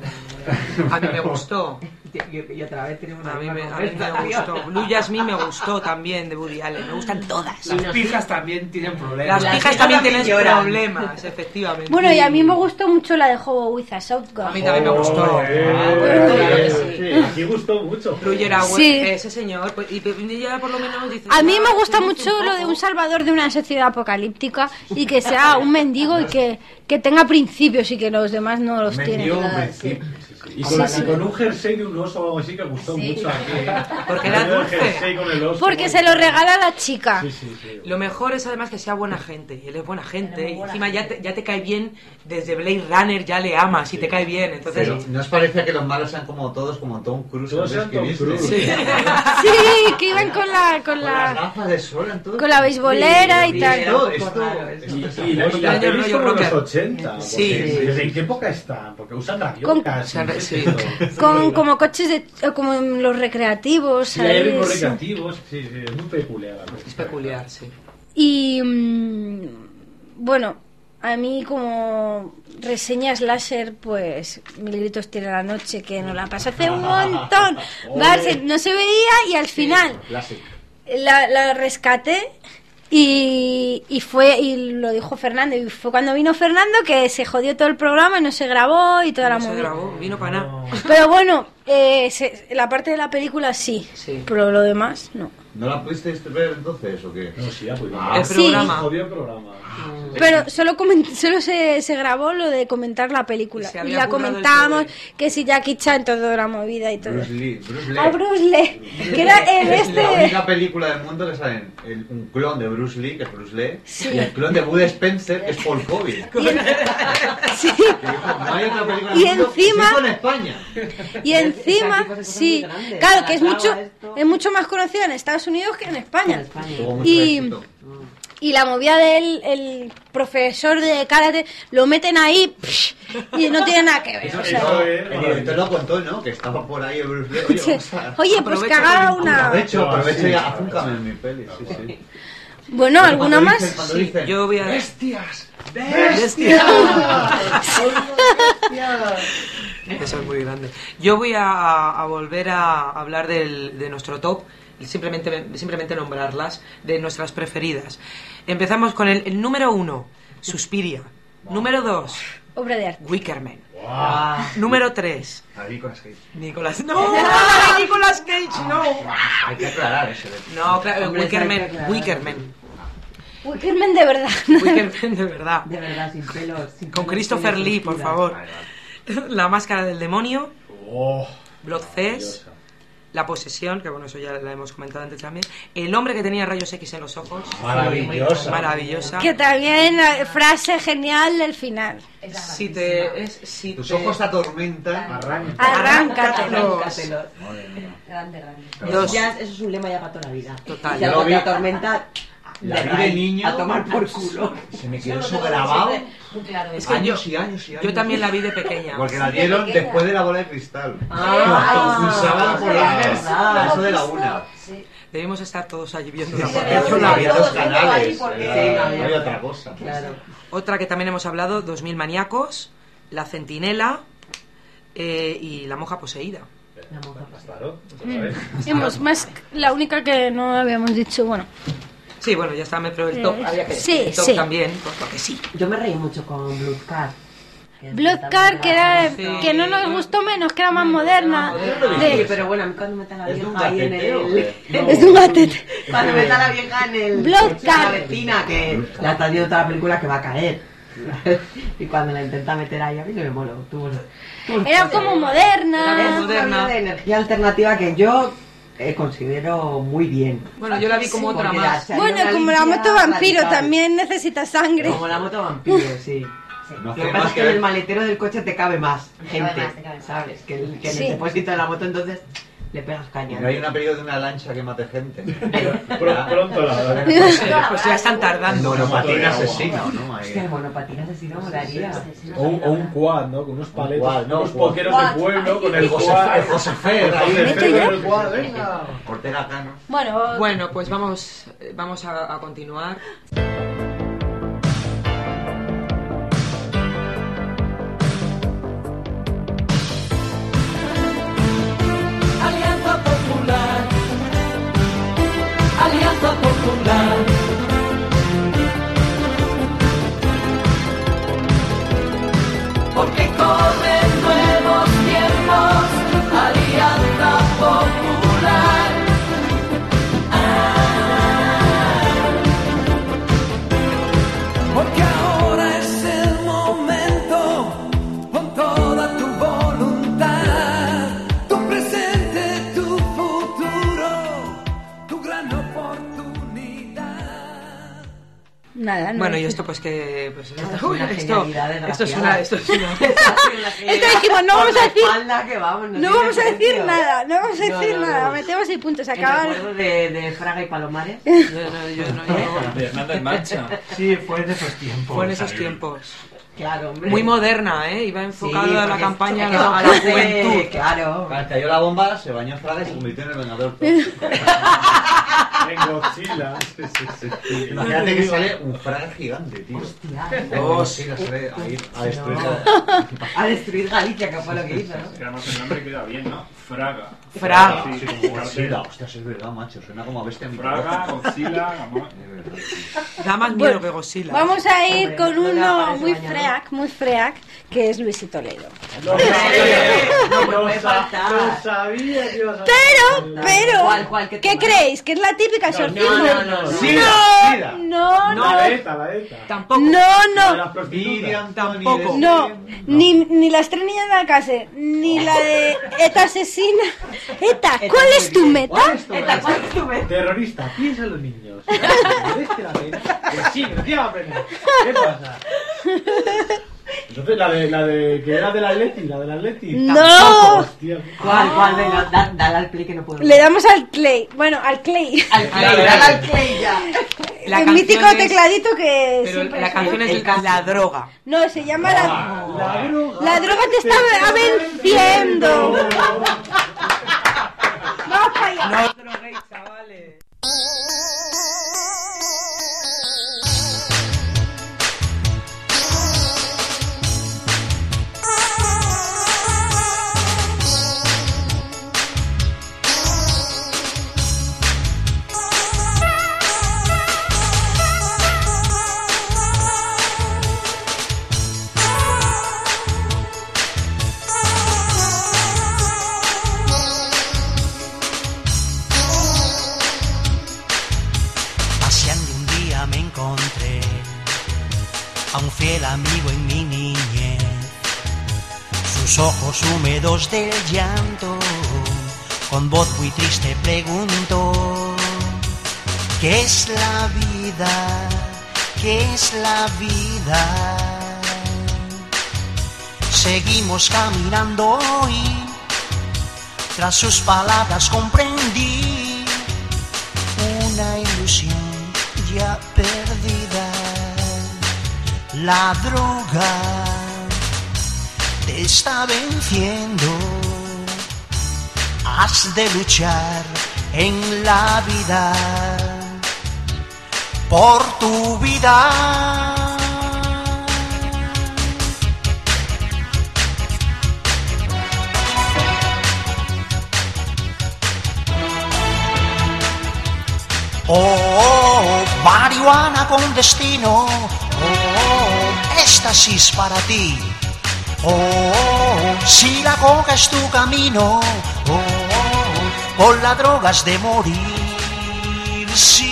A mí me gustó. Y, y otra vez tenemos A una mí me, misma a mí me conversación. gustó. Blue Jasmine me gustó también de Woody Allen. Me gustan todas. Y Las nos- pijas también tienen problemas. Las Las pijas pijas también también tienen lloran. problemas, efectivamente. Bueno, y a mí me gustó mucho la de Hobo with a Shotgun. A mí también me gustó. Oh, eh, Claro que sí. sí. Aquí gustó mucho. Roger Howard, Sí. ese señor, pues, y y ya por lo menos dice... A mí me "Ah, gusta se mucho luce un lo de poco". un salvador de una sociedad apocalíptica y que sea un mendigo y que, que tenga principios y que los demás no los tienen. Mendigo, Nada, principio. Y con, Sí, sí. con un jersey de un oso o algo así que gustó mucho aquí. Porque era El dulce. jersey con el oso, Porque ¿no? se lo regala la chica. Sí, sí, sí. Lo mejor es además que sea buena gente, y él es buena gente, y encima ya te, ya te cae bien, desde Blade Runner ya le amas y te cae bien, entonces... Pero ¿no os parece que los malos sean como todos, como Tom Cruise? Todos ¿no? sean Tom ¿Viste? Cruise. Sí. Sí, que iban con la con Con las la gafas de sol en todo. con la beisbolera y Sí, tal. Esto, esto, Claro, esto Y, es y la, y la Año peli es rollo como los rocker. ochenta. porque Sí. ¿Desde en qué época están? Porque usan gaviocas. Con- y sí. esto. Con como coches de como en los recreativos, Sí, hay ritmos ¿sabes? recreativos. Sí, sí, es muy peculiar. la cosa. Es peculiar, sí. Y mm, bueno, a mí como reseña slasher, pues Mil gritos tiene la noche, que nos la pasó hace un montón. ¿Vale? No se veía y al final clásico. la, la rescaté y, y fue y lo dijo Fernando y fue cuando vino Fernando que se jodió todo el programa y no se grabó y toda la No se movida. grabó, vino para nada. Pero bueno, eh, se- la parte de la película sí, Sí. pero lo demás no. ¿No la pudisteis ver entonces o qué? No, sí, ya pudimos. Ah, El sí. programa. Jodió el programa. Pero solo coment- solo se, se grabó lo de comentar la película. Y se Y había ya currado el comentamos sobre. que si Jackie Chan, toda la movida y todo. Bruce Lee. Bruce Lee. A Bruce Lee, que era el Es la este... única película del mundo que sale el- un clon de Bruce Lee, que es Bruce Lee, Sí. y el clon de Bud Spencer, que es Paul Kobe. Y, en- sí. Que dijo, no hay otra película del Y mundo, encima- excepto en España. Y encima, Ese tipo de cosas sí, muy grandes. claro que es Calatrava, mucho, esto. es mucho más conocida en Estados Unidos que en España. En España. Tuvo mucho Y, éxito. y la movida del el profesor de karate lo meten ahí psh, y no tiene nada que ver. Eso, O sea, eso, es el director lo contó, ¿no? Que estaba por ahí el Bruce Lee. Oye, sí. vamos a... Oye, pues que Aprovecha haga con el una... Aprovecho, aprovecho Sí, y sí, afúncame sí. en mi peli. Sí, sí. Bueno, ¿alguna más? Sí, yo voy a... ¡Bestias! ¡Bestias! Eso es muy grande. Yo voy a, a volver a hablar del, de nuestro top, simplemente, simplemente nombrarlas, de nuestras preferidas. Empezamos con el, el número uno, Suspiria. Wow. Número dos, obra de arte. Wicker Man. Wow. Número tres, a Nicolas Cage. Nicolas... ¡No! ¡No! ¡Nicolas Cage! ¡No! Hay que aclarar eso. No, claro, Wicker Man. Wicker Man. Wickerman de verdad. Wickerman de verdad. De verdad, sin pelos. Sin Con pelos, Christopher Lee, por favor. La máscara del demonio. Oh, Bloodfest. La posesión, que bueno, eso ya la hemos comentado antes también. El hombre que tenía rayos X en los ojos. Maravillosa. Maravillosa. Que también eh, frase genial del final. Si te... Es, si Tus te... ojos te atormentan. Arráncatelos. Arráncatelos. Grande, grande. Dos. Eso, ya, eso es un lema ya para toda la vida. Total. Si algo te atormenta, La vi de niño. a tomar por culo. Se me quedó eso grabado. Muy claro. Es que años yo, y años y años. yo también la vi de pequeña. Porque la dieron pequeña. después de la bola de cristal. Ah, un sábado por es la verdad. eso de la una. Sí. Debimos estar todos allí viendo Sí, la sí, porque debemos yo estar la vi. Había dos todos viendo ahí canales. porque- era- Sí, no había- había otra cosa. Claro. Otra que también hemos hablado, dos mil maníacos, La centinela eh, y La monja poseída. La monja. Claro, otra vez. Hemos más la única que no habíamos dicho, bueno. Sí, bueno, ya está, me pero el top, Eh, había que sí, el top sí. también, pues porque sí. Yo me reí mucho con Blood Card. Blood Card, que era Sí. que no nos gustó menos, que era más moderna. Sí, De, pero bueno, a mí cuando meta la Es de un vieja ahí en gatete, ¿o el... qué? es de un gatete. Cuando meta la vieja en el... Blood la Card. vecina, que la está viendo toda la película que va a caer. Y cuando la intenta meter ahí, a mí no me moló. Tuvo, tuvo Era como moderna. Es una vía de energía alternativa que yo eh, considero muy bien. Bueno, yo la vi como otra Porque más. la- Bueno, una como la línea moto vampiro radical. también necesita sangre. Como la moto vampiro, sí. No Lo hace que pasa más es que que en el ver. maletero del coche te cabe más Te gente, cabe más, te cabe más. ¿sabes? Que, el, que en Sí. el depósito de la moto entonces le pegas caña. No hay una película de una lancha que mate gente. Pr- Pronto la Pues ya están El tardando. monopatín asesino, ¿no? Ahí. Hostia, el monopatín asesino molaría. O un, o un quad, ¿no? Con unos paletos, quad, no, unos quad. pokeros de pueblo, con el El José quad. el José Fer, ahí. El José Fer ¿Meto con el quad, venga. Ortega Cano. Bueno, Bueno, pues vamos, eh, vamos a, a continuar. Alianza Popular, Alianza Popular. Porque corren nuevos tiempos, Alianza Popular. Ah. Porque ahora es el momento, con toda tu voluntad, tu presente, tu futuro, tu gran oportunidad. nada, no. Bueno, y esto pues que... Pues, esto, es una esto, genialidad esto es una... Esto es una... Esto dijimos, no vamos a decir, Espalda, que vamos, no no tiene vamos a decir sentido. nada, no vamos a No, decir no, nada, no. metemos y punto, se El acaba. recuerdo de, de Fraga y Palomares. Yo no, yo no, yo- De Hernández Mancha. Sí, fue de esos tiempos. Fue en esos tiempos. Claro, hombre. Muy moderna, ¿eh? Iba enfocada Sí, a la porque campaña a es- la, a la es- juventud. Claro. Cuando cayó la bomba, se bañó Fraga y se convirtió en el Vengador. En Godzilla. Sí, sí, sí, sí. Imagínate que sale un Fraga gigante, tío. Hostia. Oh, Godzilla sale a ir a destruir No. la- A destruir Galicia, que fue lo que hizo, ¿no? Que además el nombre queda bien, ¿no? Fraga. Fraga. Sí, Sí, como como cartel. Godzilla. Hostia, sí es verdad, macho. Suena como a bestia Fraga, mitológica. Godzilla, Gamora. Da más miedo que Godzilla. Vamos a ir Hombre, con no le uno aparece muy mañana. freak, muy freak, que es Luisito Ledo. Lo sabía, No lo puede sa- faltar. lo sabía que ibas a Pero, pero, ¿Cuál, cuál, qué ¿qué tema? creéis? ¿Que es la típica exorcismo? no, no, no. Sida, Sida. No, no, La ETA, la ETA. Tampoco. no, La de no, las prostitutas. Miriam, Tampoco. Tony, no, Leslie. ni, ni las tres niñas de la casa, ni la de ETA asesina. ETA, ¿cuál es tu meta? ¿Cuál es tu Eta, meta? ¿cuál es tu meta? Terrorista, piensa en los niños. ¿Merece la pena? Pues sí, merecía la pena. ¿Qué pasa? Entonces, la de, la de que era del Atleti, la del Atleti. No. Hostia. ¿Cuál, cuál? Venga, da- dale al play que no puedo. Le damos al Clay, bueno, al Clay. Al play, dale al play ya. La El canción mítico es- tecladito que Pero siempre la suena. canción es El caso. La Droga. No, se llama la... La droga. La droga te está venciendo. Vamos para allá. No os droguéis, chavales. fiel amigo en mi niñez. Sus ojos húmedos del llanto, con voz muy triste preguntó: ¿qué es la vida? ¿Qué es la vida? Seguimos caminando y tras sus palabras comprendí una ilusión ya perdida. La droga te está venciendo. Has de luchar en la vida por tu vida. Oh, oh, marihuana con destino, oh, éxtasis para ti. Oh, si la coca es tu camino, oh, con la droga has de morir, sí.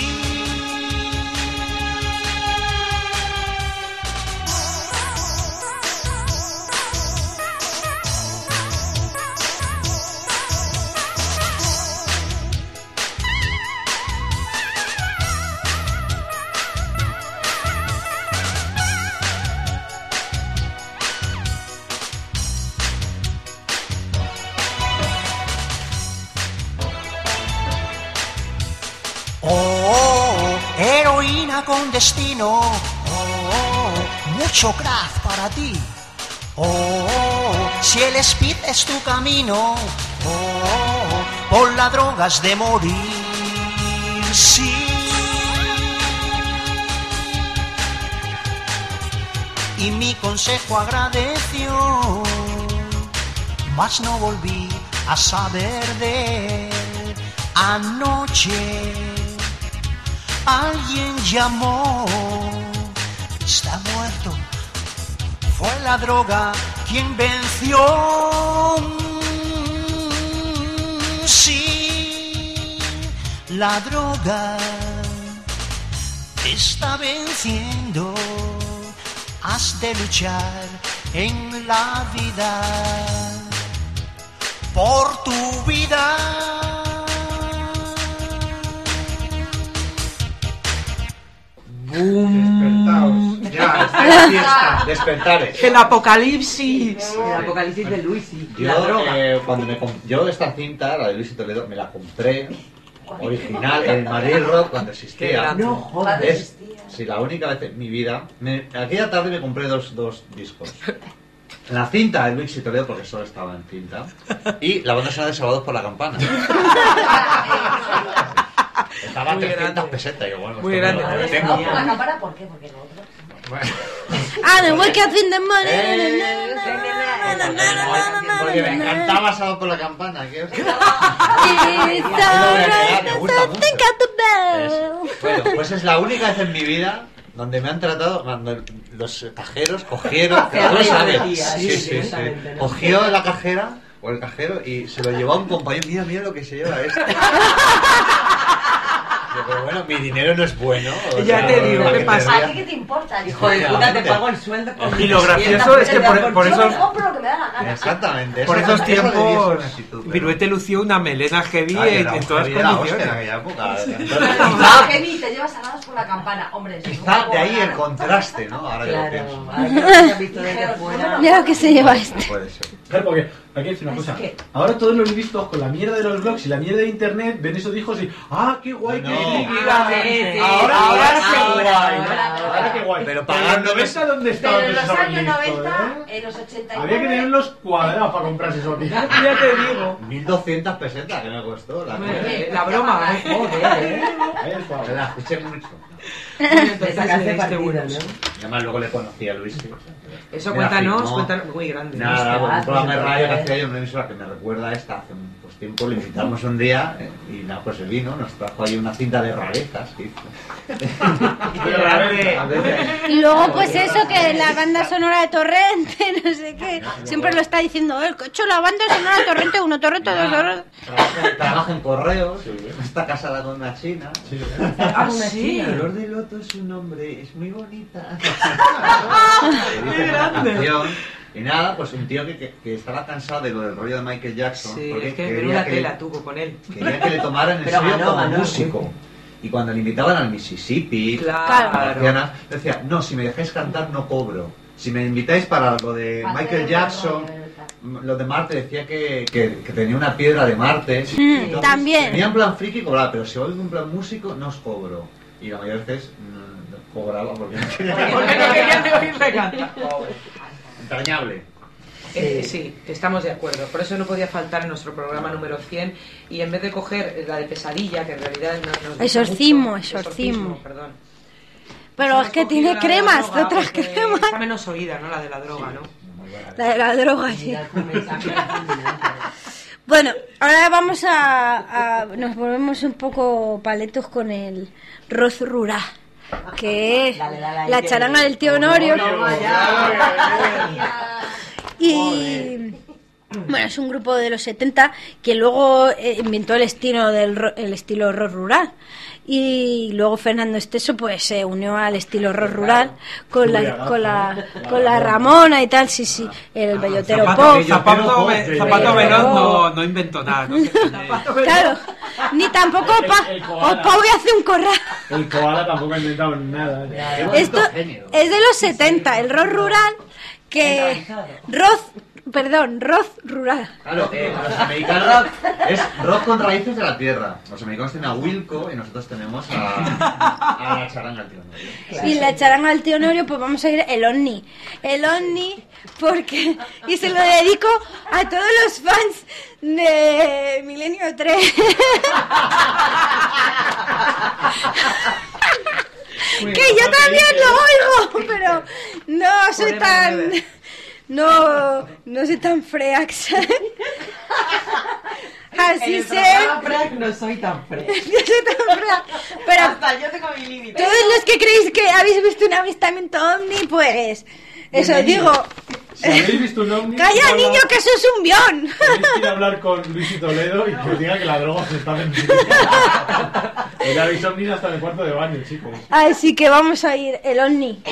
Con destino, oh, mucho crack para ti. Oh, si el speed es tu camino, oh, por la droga has de morir, sí. Y mi consejo agradeció, mas no volví a saber de él. Anoche alguien llamó, está muerto, fue la droga quien venció. Sí, la droga te está venciendo. Has de luchar en la vida por tu vida. Despertaos. Ya, está la fiesta. Despertares. El apocalipsis. El apocalipsis de Luisi. Yo, eh, cuando me comp- yo esta cinta, la de Luis y Toledo, me la compré original en Madrid Rock cuando existía. No jodas. Es, sí, la única vez en mi vida. Me, aquella tarde me compré dos, dos discos. La cinta de Luis y Toledo, porque solo estaba en cinta. Y la banda sonora de Salvados por la Campana. Estaba a trescientas pesetas. Y bueno, muy grande. Lo ¿Por tengo. la cámara? ¿Por qué? Porque no. Bueno. Ah, me wake up in the morning. Eh, Porque me encantaba Salvados por la Campana. ¿Qué os... It's alright, Me gusta mucho. think of the bell. Bueno, pues es la única vez en mi vida donde me han tratado, cuando los cajeros cogieron, Hacia ¿no arriba sabes? decía, Sí, sí, sí, sí. directamente, ¿no? Cogió la cajera o el cajero y se lo llevó a un compañero. Mira, mira lo que se lleva este. Yo, pero bueno, mi dinero no es bueno. o Ya sea, te digo, ¿para ¿qué qué pasa? ¿A ti qué te importa? Hijo de puta, te pago el sueldo con Y lo gracioso es que por, por Yo me esos, compro lo que me da la gana. Exactamente. por eso- esos eso debía ser tiempos, una actitud, pero- Viruete lució una melena heavy Ay, en, era en todas heavy, era hostia en condiciones. aquella época. Ah, que ni te llevas saladas por la campana, hombre. eso es un Quizá poco de ahí el raro. contraste, ¿no? Ahora que lo Claro, pienso. ahora que lo has visto desde fuera. Mira lo que se lleva este. Puede ser. Claro, porque hay que decir una cosa. Ahora todos los listos con la mierda de los blogs y la mierda de internet ven esos hijos y ¡ah, qué guay! No. qué friki! Ah, sí, sí. Ahora, Ahora ahora sí, qué guay, ¿no? ahora, ahora. Ahora qué guay. Pero Pero en los pagando- noventa, ¿dónde estaban Pero en esos los años listos, noventa, eh? en los ochenta y nueve... Había que tenerlos cuadrados para comprarse esos discos. Ya te digo. mil doscientas pesetas que me costó. La, Eh, La broma, ¿eh? Joder, ¿eh? Ahí está. Me la escuché mucho. Le sacaste este partido, bueno. ¿no? Y además luego le conocí a Luis. sí. Eso Me cuéntanos, afirmó. cuéntanos. Muy grande. Nada, Hostia, un programa de pues, radio que entonces- hacía yo en una emisora que me recuerda a esta hace un pues, tiempo. Le invitamos un día eh, y nada, pues él vino, nos trajo ahí una cinta de rarezas. ¿Sí? Pero a ver, A veces- Y luego, pues eso, que la banda sonora de Torrente, no sé qué. Siempre lo está diciendo él. Que he hecho la banda sonora de Torrente uno, Torrente dos, Torrente. Trabaja, trabaja en correos, está casada con una china. Ah, sí. No, Flor de Loto es un nombre, es muy bonita. ¡Qué grande! Y nada, pues un tío que, que, que estaba cansado de lo del rollo de Michael Jackson. Sí, porque es que quería menuda que tela le, tuvo con él. Quería que le tomaran en Pero serio ganó, como ganó, músico. Y cuando le invitaban al Mississippi, Claro. a Luciana, decía, no, si me dejáis cantar no cobro. Si me invitáis para lo de Michael Jackson, lo de Marte, decía que, que, que tenía una piedra de Marte. Mm, Entonces, también. Tenía en plan friki y cobraba, pero si oigo en plan músico, no os cobro. Y la mayoría de veces mm, cobraba porque no quería Porque no querían de oírme cantar. Entrañable. Eh, sí, estamos de acuerdo. Por eso no podía faltar en nuestro programa número cien. Y en vez de coger la de Pesadilla, que en realidad no, nos gusta Exorcismo, mucho, exorcismo. perdón. Pero Hemos es que cogido tiene la cremas, droga otras porque cremas. Está menos oída, ¿no? La de la droga, ¿no? La de la droga, sí. Bueno, ahora vamos a, a... Nos volvemos un poco paletos con el Roz Rurá, que es la charanga del tío Honorio. Y... Bueno, es un grupo de los setenta que luego eh, inventó el estilo del ro- el estilo rock rural. Y luego Fernando Esteso pues se unió al estilo rock rural con la con la con la Ramona y tal, sí, sí, el bellotero Zapato, pop. Zapato, me- Zapato Veloz no, no inventó nada. ¿no? Claro, ni tampoco pa, El- el koala. Opa voy a hacer un corral. El koala tampoco ha inventado nada. Esto es de los setenta, el rock rural que rock, perdón, rock rural. Claro, eh, a los americanos es rock con raíces de la tierra. Los americanos tienen a Wilco y nosotros tenemos a, a la charanga al tío Honorio. Y la charanga del tío Honorio, pues vamos a ir el Omni. El Omni, porque. Y se lo dedico a todos los fans de Milenio tres. Que yo también lo oigo, pero no soy tan. No, no soy tan freax. Así En el sé. programa Frank no soy tan fresca. Yo soy tan freax. Pero Hasta yo tengo mi límite. todos los que creéis que habéis visto un avistamiento ovni, pues eso Bienvenido. digo. Si habéis visto un ovni... ¡Calla, habla- niño, que eso es un bión! Tenéis que ir a hablar con Luis y Toledo y que os diga que la droga se está vendiendo. Ya habéis ovnis hasta en el cuarto de baño, chicos. Así que vamos a ir el ovni.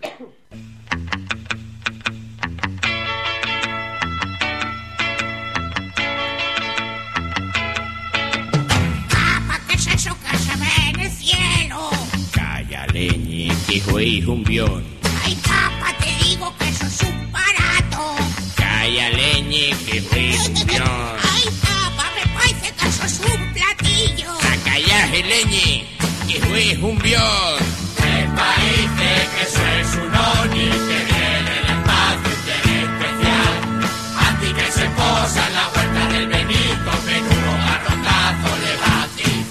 ¿Qué es eso que se ve en el cielo? Calla, leñe, que eso es un bión. Ay, capa, te digo que eso es un barato. Calla, leñe, que eso es un bión. Ay, capa, me parece que eso es un platillo. A callaje, leñe, que eso es un bión. Me parece que eso es un oni que viene del espacio interespecial. Anti que se posa en la vuelta del Benito, menudo garrotazo le va a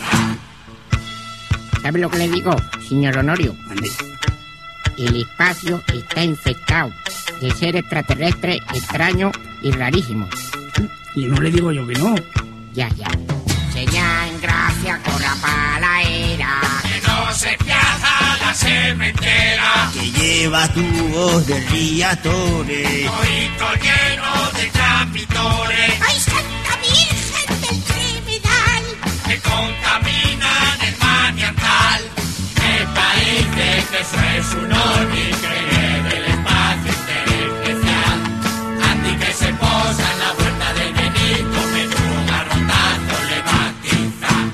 tirar. ¿Sabe lo que le digo, señor Honorio? El espacio está infectado de seres extraterrestres extraños y rarísimos. Y no le digo yo que no. Ya, ya. Seña en gracia, corra pa' la era. Que no se piaza la sementera. Que lleva tubos de riatores. Oito lleno de capitores Ay, Santa Virgen del Criminal. que contaminan el maniantal. Me parece que eso es un oni que viene del espacio interespecial. Anti que se posa en la vuelta del Benito, menudo garrotazo le va a tirar.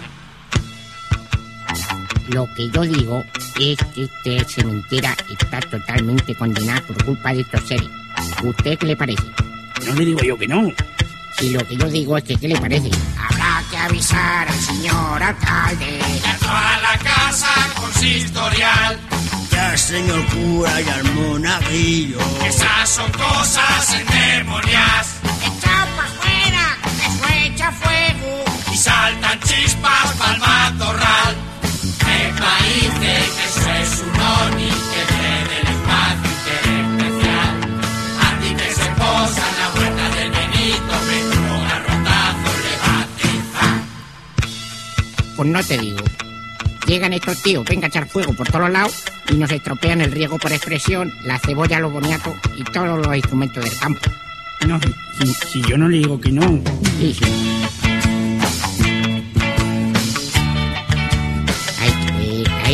Lo que yo digo es que esta cementera está totalmente condenada por culpa de estos seres. ¿Usted qué le parece? No le digo yo que no. Si lo que yo digo es que ¿qué le parece? Habrá que avisar al señor alcalde. Ya toda la casa consistorial. Ya señor cura y al monaguillo. Esas son cosas endemoniadas Echa pa' afuera, que eso echa fuego. y saltan chispas pa'l matorral. Me parece que eso es un oni que viene del espacio interespecial. Anti que se posa en la vuelta del Benito, menudo garrotazo le va a tirar. Pues no te digo. Llegan estos tíos, venga a echar fuego por todos lados y nos estropean el riego por expresión, la cebolla, los boniatos y todos los instrumentos del campo. No, si, si yo no le digo que no. Sí, sí. Hay que ver, hay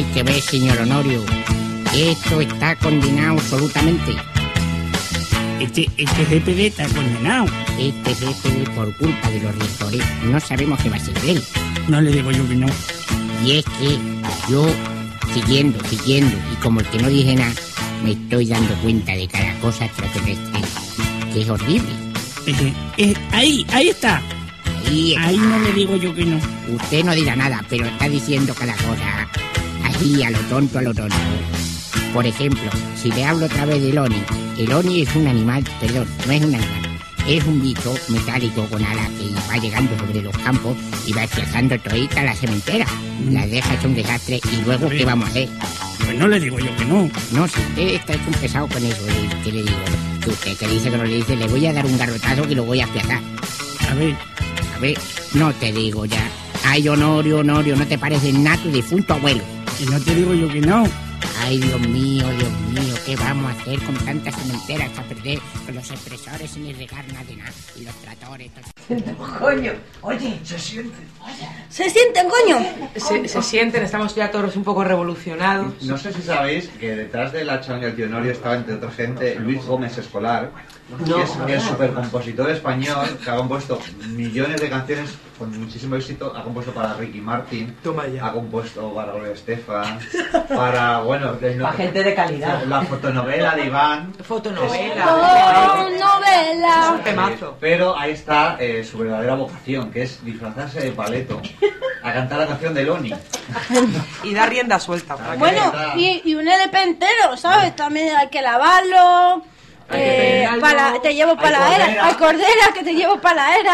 Hay que ver, señor Honorio, esto está condenado absolutamente. Este, este G P D está condenado. Este G P D por culpa de los rectores no sabemos qué va a ser de él. No le digo yo que no. Y es que yo, siguiendo, siguiendo, y como el que no dije nada, me estoy dando cuenta de cada cosa extraterrestre, que es horrible. Eh, eh, ahí, ahí está. Ahí, ahí no le digo yo que no. Usted no dirá nada, pero está diciendo cada cosa así, a lo tonto, a lo tonto. Por ejemplo, si le hablo otra vez del Oni, el Oni es un animal, perdón, no es un animal, es un bicho metálico con alas que va llegando sobre los campos y va desplazando todita la sementera. Mm. Las deja hecho un desastre y luego, ¿qué vamos a hacer? Pues no le digo yo que no. No, si usted está hecho un pesado con eso, ¿qué le digo? Que usted que dice que no le dice, le voy a dar un garrotazo que lo voy a aplazar. A ver. A ver, no te digo ya. Ay, Honorio, Honorio, no te parece nada tu difunto abuelo. Y no te digo yo que no. Ay, Dios mío, Dios mío, ¿qué vamos a hacer con tantas cementeras a perder con los expresores sin regar nada de nada? Y los tratores... Coño, oye, se sienten. ¿Se sienten, coño? Se, se sienten, estamos ya todos un poco revolucionados. No sé si sabéis que detrás de la charanga del tío Honorio estaba, entre otra gente, Luis Gómez Escolar, no, que es el supercompositor español que ha compuesto millones de canciones con muchísimo éxito. Ha compuesto para Ricky Martin, ha compuesto para Gloria Estefan, para, bueno... Para gente de calidad. La fotonovela de Iván. Fotonovela. Fotonovela. Un temazo. Pero ahí está eh, su verdadera vocación, que es disfrazarse de paleto a cantar la canción de Loni. Y dar rienda suelta. Para bueno, y, y un L P entero, ¿sabes? También hay que lavarlo. Eh, para, te llevo para la era. Hay cordera que te llevo para la era.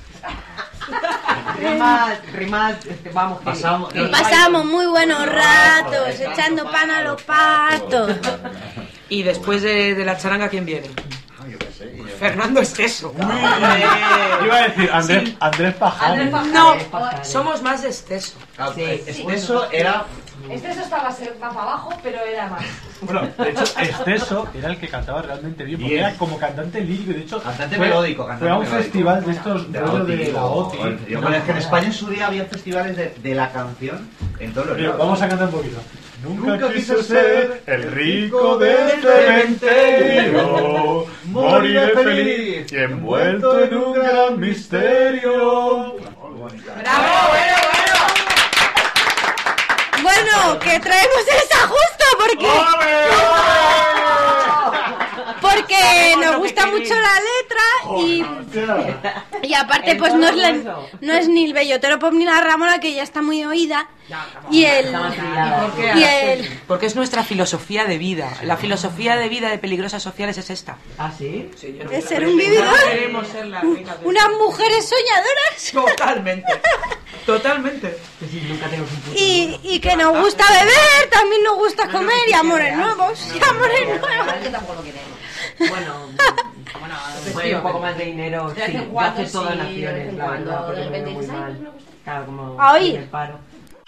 Rimas, rimas, este, vamos. Que... Pasamos, y pasamos muy buenos ratos, echando pan a los pastos. Y después de, de la charanga, ¿quién viene? Fernando Esteso. Yo iba a decir Andrés, sí. Andrés Pajano. No, somos más de Esteso. Ah, sí, Esteso era... Esteso estaba más para abajo, pero era más. Bueno, de hecho, Esteso era el que cantaba realmente bien, porque bien. Era como cantante lírico, de hecho... Cantante fue, melódico, cantante Fue a un melódico. festival de estos de, rollo de la O T I. Yo, bueno, es que en España en su día había festivales de, de la canción en todos los lados. Vamos a cantar un poquito. Nunca, Nunca quise ser el rico del cementerio, moriré feliz y envuelto en un gran misterio. ¡Bravo, bueno, bueno! Bueno, que traemos esa justo porque... Porque nos gusta mucho la letra y... Y aparte pues no es, la, no es ni el Bellotero Pop ni la Ramona, que ya está muy oída. Y el... Y el... Porque es nuestra filosofía de vida. La filosofía de vida de Peligrosas Sociales es esta. ¿Ah, sí? Sí, de ser un vividor. Queremos ser la reina de... Unas mujeres soñadoras. Totalmente. Totalmente. Y, y que nos gusta beber, también nos gusta comer y amores nuevos. Y amores nuevos. Bueno, bueno, bueno, un poco más de dinero, sí, yo acepto donaciones, la verdad, porque me veo muy mal. Claro, como a oír. En el paro.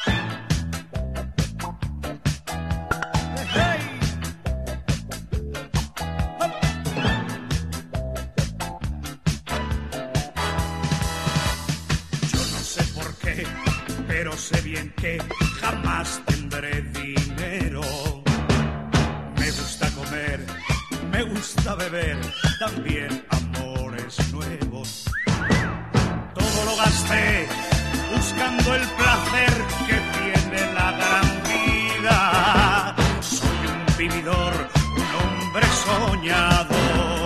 Yo no sé por qué, pero sé bien que jamás tendré dinero. Me gusta comer, me gusta beber, también amores nuevos. Todo lo gasté buscando el placer que tiene la gran vida. Soy un vividor, un hombre soñador.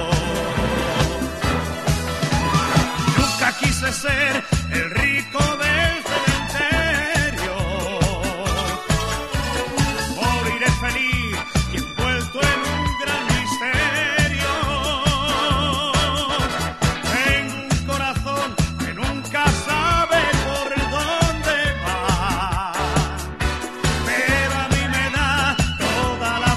Nunca quise ser el rico del cementerio. Moriré feliz y envuelto en un gran misterio. Tengo un corazón que nunca sabe por dónde va, pero a mí me da toda la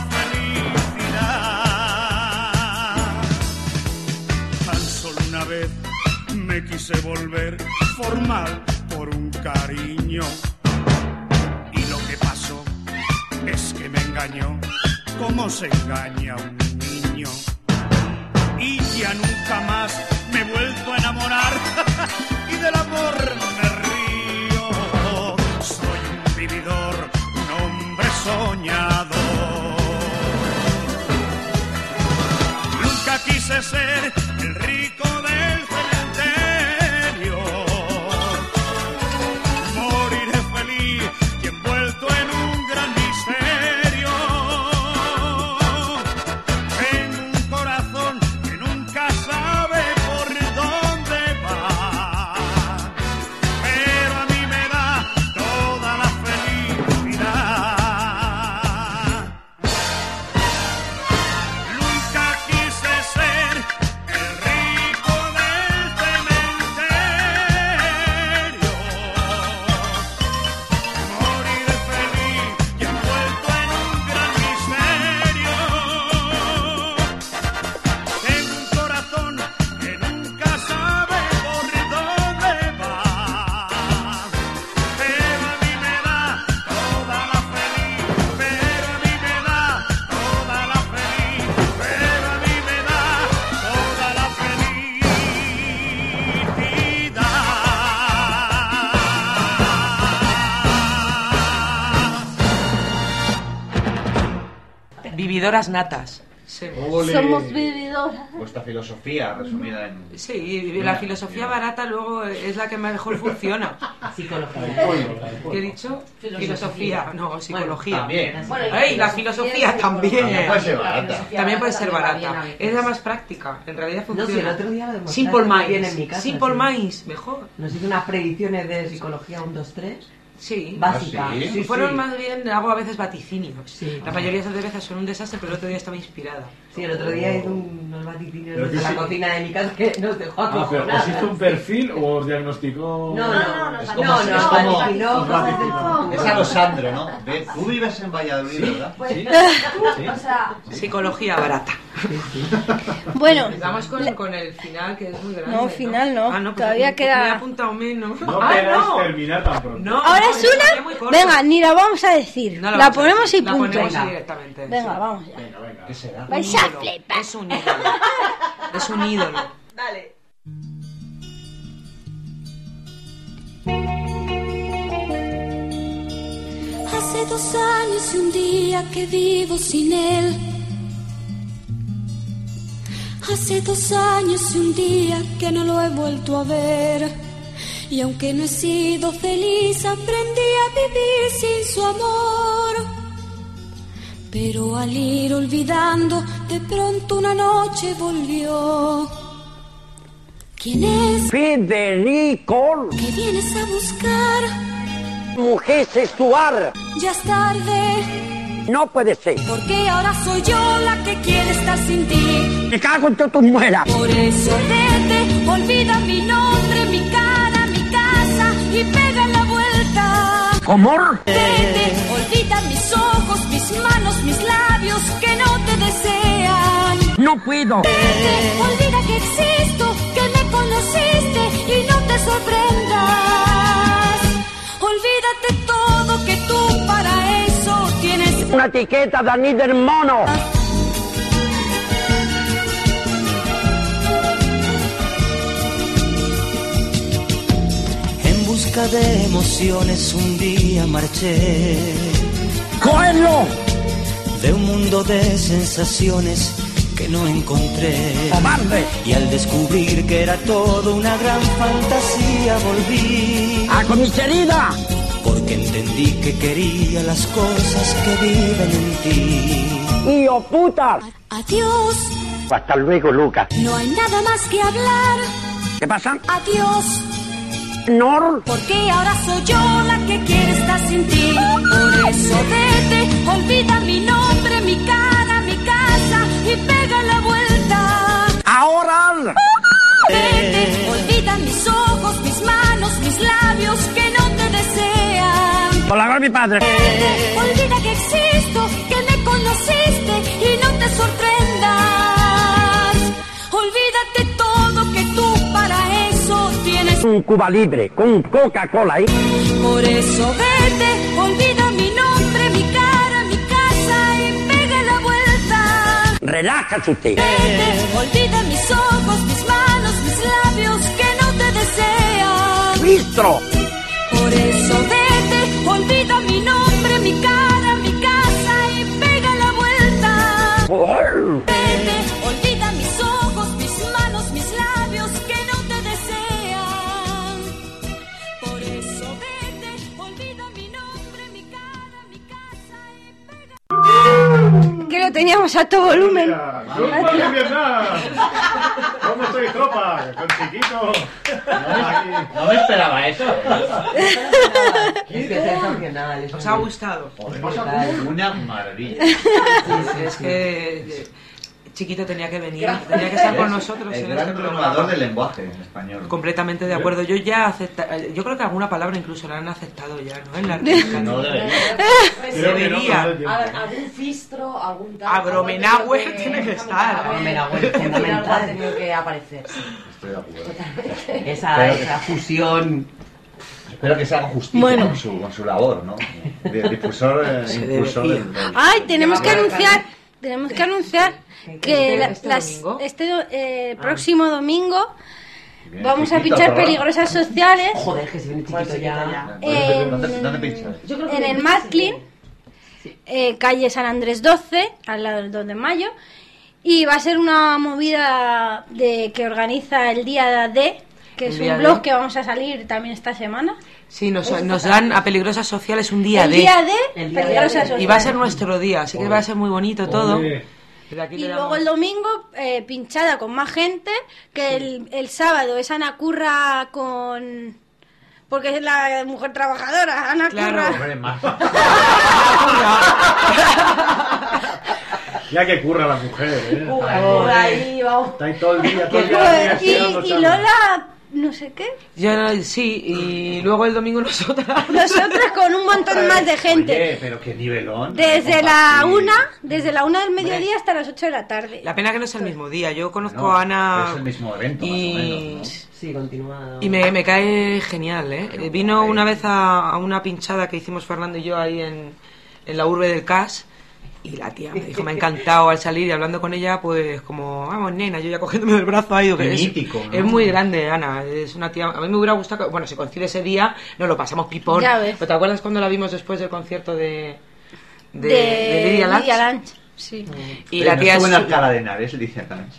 felicidad. Tan solo una vez me quise volver formal por un cariño, y lo que pasó es que me engañó como se engaña a un niño, y ya nunca más me he vuelto a enamorar y del amor me río. Soy un vividor, un hombre quise ser el rico del cementerio. Moriré feliz y envuelto en un gran misterio. Tengo un corazón que nunca sabe por dónde va, pero a mí me da toda la felicidad. Nunca quise ser el rico del cementerio. Moriré feliz y envuelto en un gran misterio. Tengo un corazón que nunca sabe por dónde va, pero a mí me da toda la feliz, pero a mí me da toda la feliz, pero a mí me da toda la felicidad. Vividoras natas. Sí. Somos vividoras. Vuestra filosofía resumida en... Sí, la filosofía barata luego es la que mejor funciona. Psicología. ¿Qué he dicho? Filosofía. Filosofía, no, psicología. También. Bueno, ¡ay, la filosofía también! También puede ser barata. También puede ser barata. Es la más práctica, en realidad No, funciona. si el otro día lo demostraste Simple muy bien en mi Minds. casa, Simple sí. Minds, mejor. Nos hizo unas predicciones de psicología uno, dos, tres. Sí. Básica. ¿Ah, sí? Sí, Fueron sí. más bien, hago a veces vaticinios. Sí. La mayoría de veces son un desastre, pero el otro día estaba inspirada. Sí, el otro día hizo unos vaticinios Pero desde que la sí. cocina de mi casa que nos dejó Ah, pero ¿os acojonadas. hizo un perfil o os diagnosticó? No, no, no, Es no, como, no, es no, como- vaticinó cosas del futuro. es a lo Sandro, ¿no? Ve, tú vives en Valladolid, ¿verdad? Pues, Sí. tú, o sea, Psicología barata. Bueno, Vamos con, con el final, que es muy grande. No, final no. Ah, no, pues Todavía me- queda- Me he apuntado menos. No Ah, queráis no. terminar tan pronto. No, ahora no, es sería una. muy corto. Venga, ni la vamos a decir. No la vamos a ponemos decir, y la punto. ponemos Venga, directamente. Venga, sí. vamos ya. Venga, venga. ¿Qué será? Vais Un a ídolo. flipar. Es un ídolo. Es un ídolo. Dale. Hace dos años y un día que vivo sin él. Hace dos años y un día que no lo he vuelto a ver. Y aunque no he sido feliz, aprendí a vivir sin su amor. Pero al ir olvidando, de pronto una noche volvió. ¿Quién es? Federico, ¿Qué vienes a buscar? mujer sexual. Ya es tarde, No puede ser. porque ahora soy yo la que quiere estar sin ti. Me cago en tu muela. Por eso vete, olvida mi nombre, mi cara, mi casa y pega la vuelta. ¿Cómo? Vete, olvida mis ojos, mis manos, mis labios que no te desean. No puedo. Vete, olvida que existo, que me conociste y no te sorprendas. Olvídate todo, que tú para eso tienes Una etiqueta de anís del mono. En busca de emociones un día marché. ¡Coelho! De un mundo de sensaciones que no encontré. ¡Cobarde! Y al descubrir que era todo una gran fantasía volví. ¡A comisaría! Porque entendí que quería las cosas que viven en ti. ¡Hijo puta! adiós. Hasta luego, Lucas. No hay nada más que hablar. ¿Qué pasa? Adiós. No. Porque ahora soy yo la que quiere estar sin ti. Por eso vete, olvida mi nombre, mi cara, mi casa y pega la vuelta. Ahora. Vete, olvida mis ojos, mis manos, mis labios que no te desean. Por la gloria de mi padre. Vete, olvida que existo, que me conociste y no te sorprendas. Olvídate todo, que tú para eso tienes Un Cuba Libre con Coca-Cola, ¿eh? Por eso vete, olvida mi nombre, mi cara, mi casa y pega la vuelta. Relájate usted. Vete, olvida mis ojos, mis manos, mis labios que no te desean. ¡Bistro! Por eso vete, olvida mi nombre, mi cara, mi casa y pega la vuelta. Vete, olvida mis ojos, vamos a todo volumen. ¡Grupo de Vietnam! ¿Cómo estoy, tropa? Con chiquito. No me esperaba eso. Es que es excepcional. ¿Os ha gustado? Una maravilla. Es que Chiquito tenía que venir, tenía que estar con nosotros el en gran este renovador programa. del lenguaje en español. Completamente de acuerdo. Yo ya acepta, yo creo que alguna palabra incluso la han aceptado ya, ¿no? En la No debería. Debería. Algún fistro, algún tal. Agromenagüe tiene que estar. Agromenagüe fundamental ha tenido que aparecer. Estoy de acuerdo. Esa, Pero- esa fusión. Espero que se haga justicia Bueno. con, su, con su labor, ¿no? De difusor, eh, Se impulsor debería. del, del- Ay, tenemos que anunciar, tenemos que anunciar que la- ¿Este las- domingo? este do- eh, próximo domingo Bien, vamos a chiquito, pinchar ¿no? Peligrosas Sociales Joder, que se viene chiquito ya. en, ¿Dónde, dónde pinchas? en el Madclean, eh, calle San Andrés doce, al lado del dos de mayo, y va a ser una movida de que organiza el Día D, que es El Día un blog D. que vamos a salir también esta semana. Sí, nos, nos dan a Peligrosas Sociales un día el de. Día D, El Día Peligrosas D. Sociales. Y va a ser nuestro día, así que va a ser muy bonito todo. Ole. Desde aquí Y le luego damos- el domingo, eh, pinchada con más gente, que el, el sábado es Ana Curra con... Porque es la mujer trabajadora, Ana Claro. Curra. Hombre, más. Ya que curra la mujer, ¿eh? Por Está ahí, ahí, vamos. está ahí todo el día, todo el día. Pues, y, tirando y charlas. Lola, no sé qué. Ya, sí, y luego el domingo nosotras. Nosotras con un montón más de gente. Oye, pero qué nivelón. Desde la Compartir. una, desde la una del mediodía hasta las ocho de la tarde. La pena que no es el mismo día. Yo conozco No, a Ana Es el mismo evento, y, más o menos, ¿no? Sí, continuado. y me, me cae genial, ¿eh? Eh, Vino una vez a, a una pinchada que hicimos Fernando y yo ahí en, en la urbe del C A S. Y la tía me dijo, me ha encantado al salir y hablando con ella, pues como, vamos, nena, yo ya cogiéndome del brazo ahí. Qué Es, mítico, ¿no? es muy grande, Ana. Es una tía. A mí me hubiera gustado, que, bueno, si coincide ese día, nos lo pasamos pipón. Ya ves. ¿Pero te acuerdas cuando la vimos después del concierto de, de, de, de Lidia Lange? Lange, sí. Y Pero la no tía estuvo es en súper- Alcalá de Henares, Lidia Lange.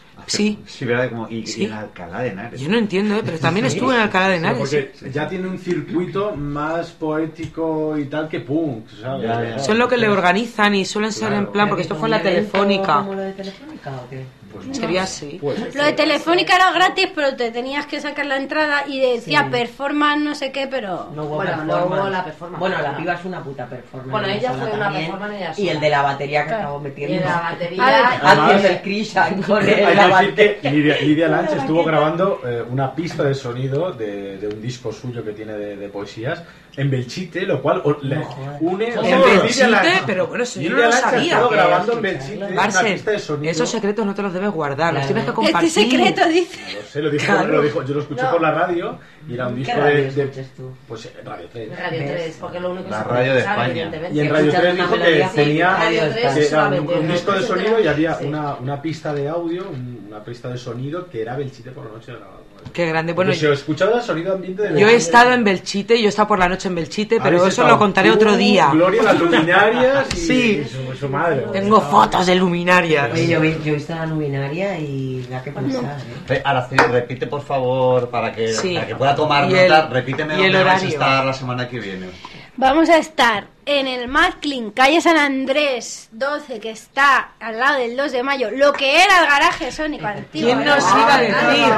Sí. Sí, ¿verdad? Como, y, Sí. y en Alcalá de Henares. Yo no entiendo, ¿eh? Pero también estuve en Alcalá de Sí, Henares. porque ya tiene un circuito más poético y tal que punk, ¿sabes? Ya, ya. Son lo que le organizan y suelen ser en plan, porque esto fue en la Telefónica. ¿Como lo de Telefónica o qué? Pues Sería así. Pues, Lo de Telefónica era gratis, pero te tenías que sacar la entrada y decía Sí. performance no sé qué, pero... No hubo Bueno, no performance. hubo la performance. Bueno, la piba es una puta performance. Bueno, ella sola fue una también. performance ella Y el sola. de la batería que Claro. acabó Y metiendo. en la A batería. ver. Haciendo Además, el Krishan con hay el, que la decir batería. que Lidia, Lidia Lange estuvo grabando eh, una pista de sonido de, de un disco suyo que tiene de, de poesías en Belchite, lo cual o- le une En o sea, Lidia Belchite, Lange- pero bueno, eso yo Lidia no lo Lange ha sabía. estado Que grabando en escucharlo. Belchite una Barcel, pista de sonido. esos secretos no te los debes guardar, los Claro. tienes que Este compartir. secreto, dice. No sé, lo dijo, Claro. lo dijo, yo lo escuché No. por la radio y era un ¿Qué disco radio de, de- escuchas tú? pues eh, Radio tres. Radio tres, porque lo único que La se radio de sabe, España. evidentemente. Y en Radio Escuchas tres una dijo que melodía, sí, tenía Radio que tres era un, solamente, un disco de sí. sonido y había Sí. una, una pista de audio, un- una pista de sonido que era Belchite por la noche grabado. Qué grande. Bueno, Porque se escuchaba el sonido ambiente de yo he Belchite. estado en Belchite, yo he estado por la noche en Belchite, pero Habéis eso estado lo contaré tú, otro día. Gloria, las luminarias y, Sí. y su, su madre. Tengo fotos de luminarias. Oye, yo, vi- yo he visto la luminaria y da que pensar, ¿eh? Eh, Araceli, repite por favor para que, Sí. para que pueda tomar Y el- nota. Repíteme y el dónde vais a horario. estar la semana que viene. Vamos a estar en el Madclean, calle San Andrés doce, que está al lado del dos de mayo, lo que era el garaje sónico antiguo. ¿Quién nos iba a decir?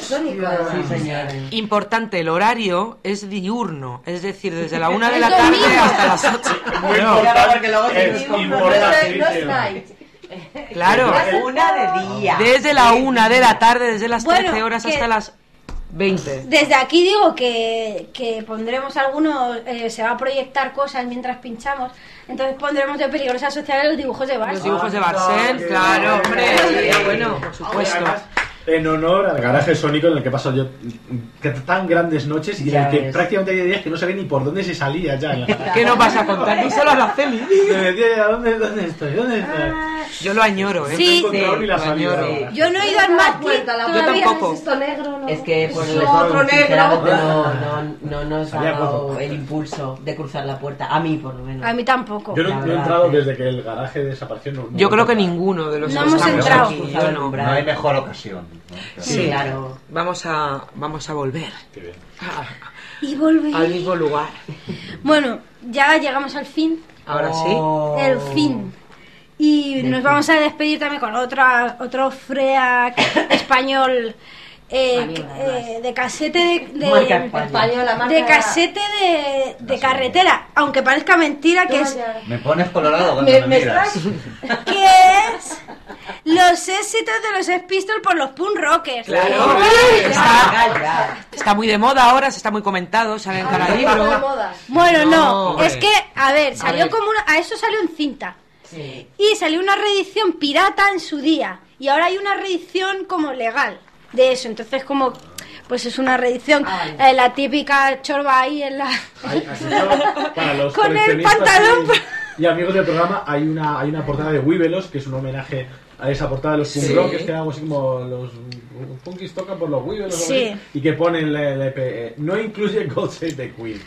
Sí, señora. Importante, el horario es diurno, es decir, desde la una de El la tarde domingo. hasta las ocho. Muy No, importante. porque luego Es se- No es importantísimo. night. claro, Una de día. desde la una de la tarde, desde las Bueno, trece horas que- hasta las veinte. Desde aquí digo que, que pondremos algunos, eh, se va a proyectar cosas mientras pinchamos, entonces pondremos de Peligrosas Sociales los dibujos de Los Barça. dibujos de Ah, Barcel, qué claro, bien. hombre, sería bueno, por supuesto. Además, en honor al garaje sónico en el que he pasado yo que tan grandes noches y en Ya el que ves. prácticamente hay días que no sabía ni por dónde se salía ya. En la... ¿Qué nos vas a contar? Díselo a la Celi. Me decía, ¿dónde, ¿dónde estoy? ¿Dónde estoy? Yo lo añoro, ¿eh? Sí. No he encontrado ni la lo salida. añoro. Yo no he ido al Madclean La Yo todavía. tampoco. Esto negro, ¿no? Es que pues, Es les- otro negro. sinceramente no, no, no nos ha Salía dado guapo. el impulso de cruzar la puerta. A mí, por lo menos. A mí tampoco. Yo no, La no he verdad, entrado eh. desde que el garaje desapareció. No, no Yo he creo que entrado. ninguno de los No que hemos estamos entrado. aquí, yo no. No hay mejor ocasión. ¿no? Sí, claro. Vamos a, vamos a volver Qué bien. Y volver. al mismo lugar. Bueno, ya llegamos al fin. Ahora sí. Oh. El fin. Y nos vamos a despedir también con otra, otro freak español eh, eh, de casete de, de, Marca española, marca- de casete de, de carretera, aunque parezca mentira que es Me pones colorado cuando Me- me, me miras. que es los éxitos de los Sex Pistols por los punk rockers. Claro, está, está muy de moda ahora, se está muy comentado, sale en cada libro. Bueno, no, No, es hombre. que, a ver, A salió ver. como una, a eso salió en cinta. Y salió una reedición pirata en su día. Y ahora hay una reedición como legal de eso. Entonces, como, pues es una reedición. eh, la típica chorba ahí en la. Para los Con el coleccionistas pantalón. y, y amigos del programa, hay una, hay una portada de Webelos, que es un homenaje a esa portada de los Sí. punk rockers, que era algo así como los punkis tocan por los Webelos, algo Sí. así, y que ponen el, el E P, eh, no incluye God Save the Queen.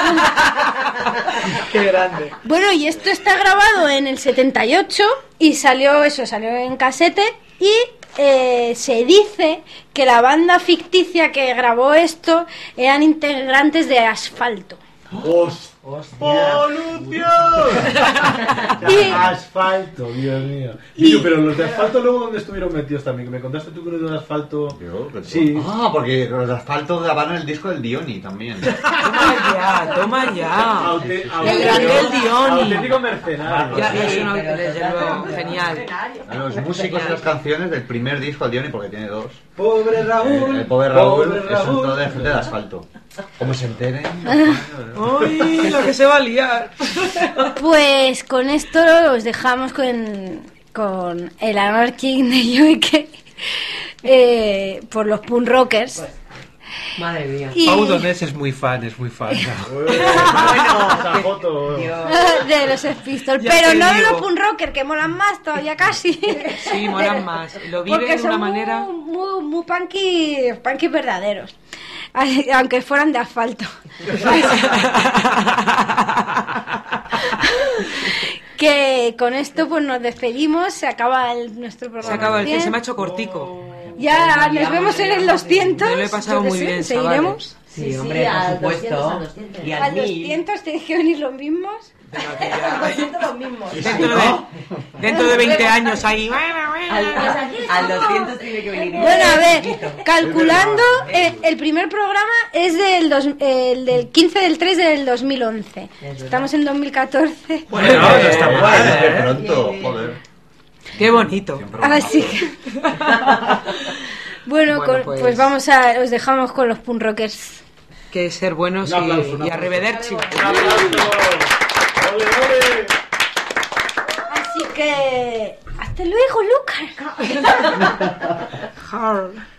Qué grande. Bueno, y esto está grabado en el setenta y ocho y salió eso, salió en casete y eh, se dice que la banda ficticia que grabó esto eran integrantes de Asfalto. ¡Polución! Y- Asfalto, Dios mío. Niño, pero los de asfalto luego ¿dónde estuvieron metidos también? Que me contaste tú que los de asfalto. Sí. Ah, porque los de asfalto grabaron el disco del Dioni también. Toma ya, toma ya. Aute- El grande del Dioni. Auténtico mercenario. Ya, es una, desde luego, genial. Los músicos y las canciones del primer disco del Dioni, porque tiene dos. Pobre Raúl. El, el pobre Raúl, Pobre es Raúl. un todo de gente de asfalto. Como se enteren. Uy, lo que se va a liar. Pues con esto os dejamos con, con el Anarchy de Yoike eh, por los punk rockers. Madre mía. Y- Pau Donés es muy fan, es muy fan. Esa foto. de los Sex Pistols, Ya pero te no de digo. los punk rockers que molan más todavía casi. Sí, molan más. Lo viven Porque de una son manera. muy, muy, muy punky, punky verdaderos. Ay, aunque fueran de asfalto. Que con esto pues nos despedimos, se acaba el, nuestro programa. Se acaba el que cien. se me ha hecho cortico. Ya nos vemos en el doscientos. Me lo he pasado yo qué muy sé, bien, seguiremos. Sí, hombre, por supuesto. Y Al al mil. doscientos tenéis que venir los mismos. los mismos. Dentro de, dentro de veinte años ahí. Al, al doscientos tiene que venir. Bueno, a ver, calculando, eh, el primer programa es del, dos, el del quince del tres del dos mil once. Estamos en dos mil catorce. Bueno, no está mal, Qué ¿eh? pronto, joder. Qué bonito. Así que... Bueno, Bueno, con- pues- pues... vamos a... Os dejamos con los punk rockers. Que ser buenos Un aplauso, un y, y aplauso. arrivederci. Un aplauso. ¡Ole, ole! Así que... ¡Hasta luego, Lucas! Hard.